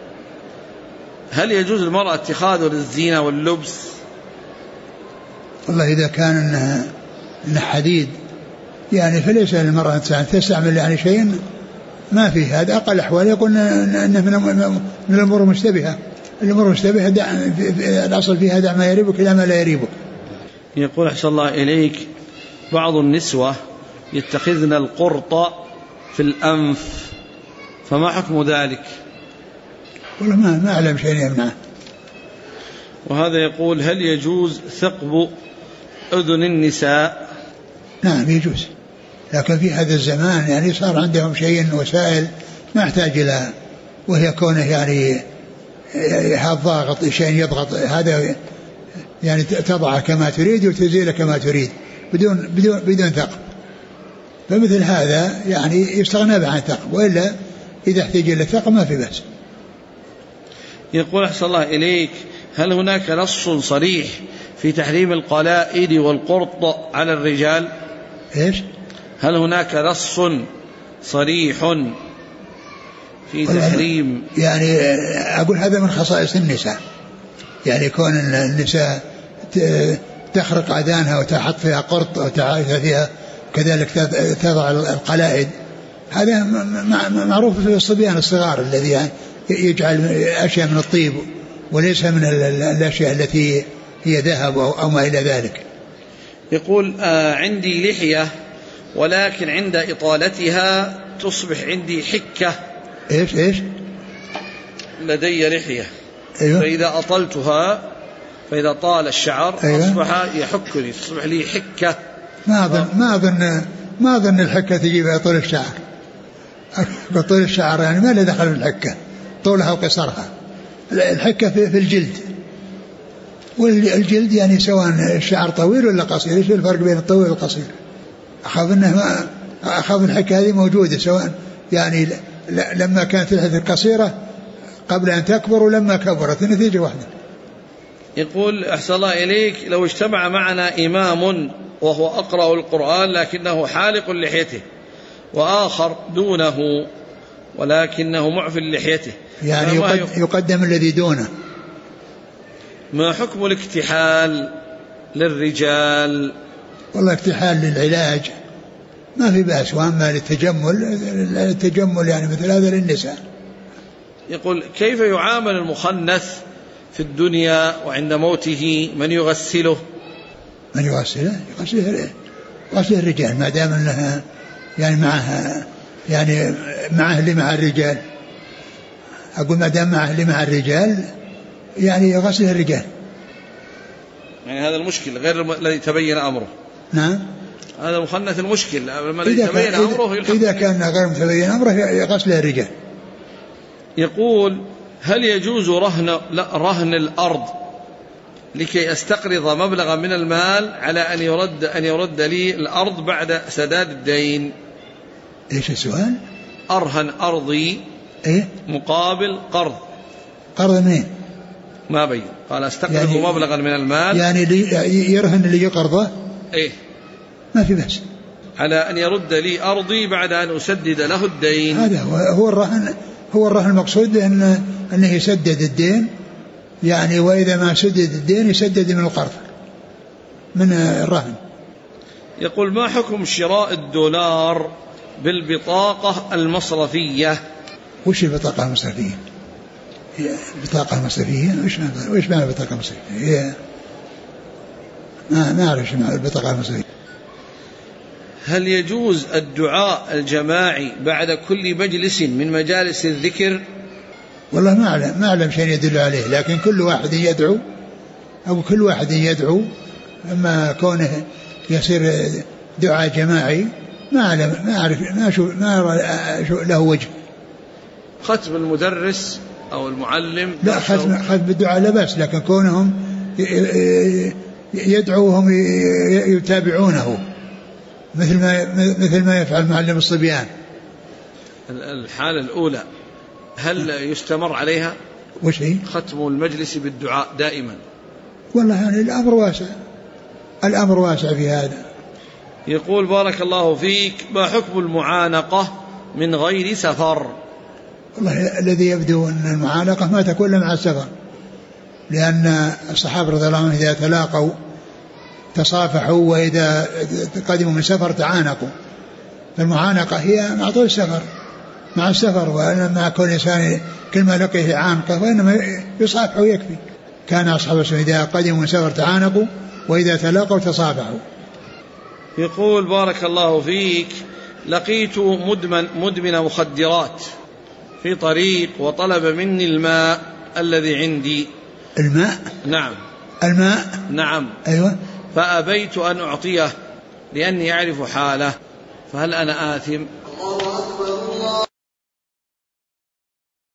[SPEAKER 1] هل يجوز المرأة اتخاذه للزينة واللبس؟
[SPEAKER 2] والله إذا كان إنه حديد يعني فليس للمرأة تستعمل يعني شيء ما فيه. هذا أقل أحوال يقول إنه من الأمور المشتبهة. الأمور المشتبهة الأصل فيها دع ما يريبك إلى ما لا يريبك.
[SPEAKER 1] يقول: أحسن الله إليك، بعض النسوة يتخذن القرط في الأنف، فما حكم ذلك؟
[SPEAKER 2] والله ما أعلم شيء يمنعه.
[SPEAKER 1] وهذا يقول: هل يجوز ثقب أذن النساء؟
[SPEAKER 2] نعم يجوز، لكن في هذا الزمان يعني صار عندهم شيء وسائل ما يحتاج إلى، وهي كونه يعني هذا ضاغط شيء يضغط هذا يعني تضعه كما تريد وتزيله كما تريد بدون ثقب، فمثل هذا يعني يستغنى عن ثقب، وإلا إذا احتاج إلى ثقب ما في بأس.
[SPEAKER 1] يقول: أحسن الله إليك، هل هناك نص صريح في تحريم القلائد والقرط على الرجال؟
[SPEAKER 2] إيش؟
[SPEAKER 1] هل هناك نص صريح في تحريم؟
[SPEAKER 2] يعني أقول هذا من خصائص النساء، يعني كون النساء تخرق أذانها وتحط فيها قرط وتعايش فيها كذلك تضع القلائد، هذا معروف في الصبيان الصغار الذي يجعل أشياء من الطيب وليس من الأشياء التي هي ذهب أو ما إلى ذلك.
[SPEAKER 1] يقول عندي لحية ولكن عند إطالتها تصبح عندي حكة.
[SPEAKER 2] إيش
[SPEAKER 1] لدي لحية،
[SPEAKER 2] أيوة.
[SPEAKER 1] فإذا أطلتها، فإذا طال الشعر،
[SPEAKER 2] أيوة.
[SPEAKER 1] أصبح يحكني، تصبح لي حكة.
[SPEAKER 2] ما أظن الحكة تجيب طول الشعر. طول الشعر يعني ما له دخل في الحكة، طولها وقصرها. الحكة في الجلد، والجلد يعني سواء الشعر طويل ولا قصير. ايش الفرق بين الطويل والقصير؟ أخاف الحكة هذه موجودة، سواء يعني لما كانت اللحية قصيرة قبل أن تكبر ولما كبرت، النتيجة واحدة.
[SPEAKER 1] يقول أحسن الله إليك، لو اجتمع معنا إمام وهو أقرأ القرآن لكنه حالق لحيته، وآخر دونه ولكنه معفل لحيته،
[SPEAKER 2] يعني يقدم الذي دونه.
[SPEAKER 1] ما حكم الاكتحال للرجال؟
[SPEAKER 2] والله اكتحال للعلاج ما في بأس، وأما التجمل يعني مثل هذا للنساء.
[SPEAKER 1] يقول كيف يعامل المخنث في الدنيا وعند موته من يغسله؟
[SPEAKER 2] من يغسله الرجال، ما دام انها يعني معها، يعني معه اللي مع الرجال. أقول ما دام معه اللي مع الرجال يعني يغسل الرجال.
[SPEAKER 1] يعني هذا المشكل غير الذي تبين أمره.
[SPEAKER 2] نعم،
[SPEAKER 1] هذا مخنث المشكل الذي تبين أمره.
[SPEAKER 2] إذا كان غير متبين أمره يغسل الرجال.
[SPEAKER 1] يقول هل يجوز رهن الأرض لكي أستقرض مبلغا من المال على أن يرد لي الأرض بعد سداد الدين؟
[SPEAKER 2] إيش السؤال؟
[SPEAKER 1] أرهن أرضي
[SPEAKER 2] إيه؟
[SPEAKER 1] مقابل قرض.
[SPEAKER 2] قرض منين؟
[SPEAKER 1] ما بين. قال أستقرض يعني مبلغا من المال،
[SPEAKER 2] يعني يرهن اللي يقرضه.
[SPEAKER 1] إيه؟
[SPEAKER 2] ما في بس،
[SPEAKER 1] على أن يرد لي أرضي بعد أن أسدد له الدين.
[SPEAKER 2] هذا هو الرهن المقصود، أنه يسدد الدين يعني، وإذا ما سدد الدين يسدد من القرض من الرهن.
[SPEAKER 1] يقول ما حكم شراء الدولار بالبطاقة المصرفية؟
[SPEAKER 2] وش البطاقة المصرفية؟ البطاقة المصرفية وش معنى البطاقة المصرفية؟ ما أعرف معنى البطاقة المصرفية.
[SPEAKER 1] هل يجوز الدعاء الجماعي بعد كل مجلس من مجالس الذكر؟
[SPEAKER 2] والله ما أعلم شيء يدل عليه، لكن كل واحد يدعو، أو كل واحد يدعو، أما كونه يصير دعاء جماعي ما أعرف، ما أرى له وجه.
[SPEAKER 1] ختم المدرس أو المعلم؟
[SPEAKER 2] لا، ختم الدعاء لا بأس، لكن كونهم يدعوهم يتابعونه مثل ما يفعل معلم الصبيان.
[SPEAKER 1] الحالة الأولى هل يستمر عليها؟
[SPEAKER 2] وش هي؟
[SPEAKER 1] ختم المجلس بالدعاء دائما.
[SPEAKER 2] والله يعني الأمر واسع في هذا.
[SPEAKER 1] يقول بارك الله فيك، ما حكم المعانقة من غير سفر؟
[SPEAKER 2] والله الذي يبدو أن المعانقة ما تكون مع السفر، لأن الصحابة رضي الله عنهم إذا تلاقوا تصافحوا، وإذا قدموا من سفر تعانقوا. فالمعانقة هي مع طول السفر، مع السفر، وأنما كل إنسان كل ما لقيه عانقة وإنما يصافح ويكفي. كان أصحاب الرسول إذا قدموا من سفر تعانقوا، وإذا تلاقوا تصافحوا.
[SPEAKER 1] يقول بارك الله فيك، لقيت مدمن مخدرات في طريق وطلب مني الماء الذي عندي.
[SPEAKER 2] الماء؟
[SPEAKER 1] نعم.
[SPEAKER 2] الماء؟
[SPEAKER 1] نعم.
[SPEAKER 2] أيوة.
[SPEAKER 1] فأبيت أن أعطيه لأني أعرف حاله، فهل أنا آثم؟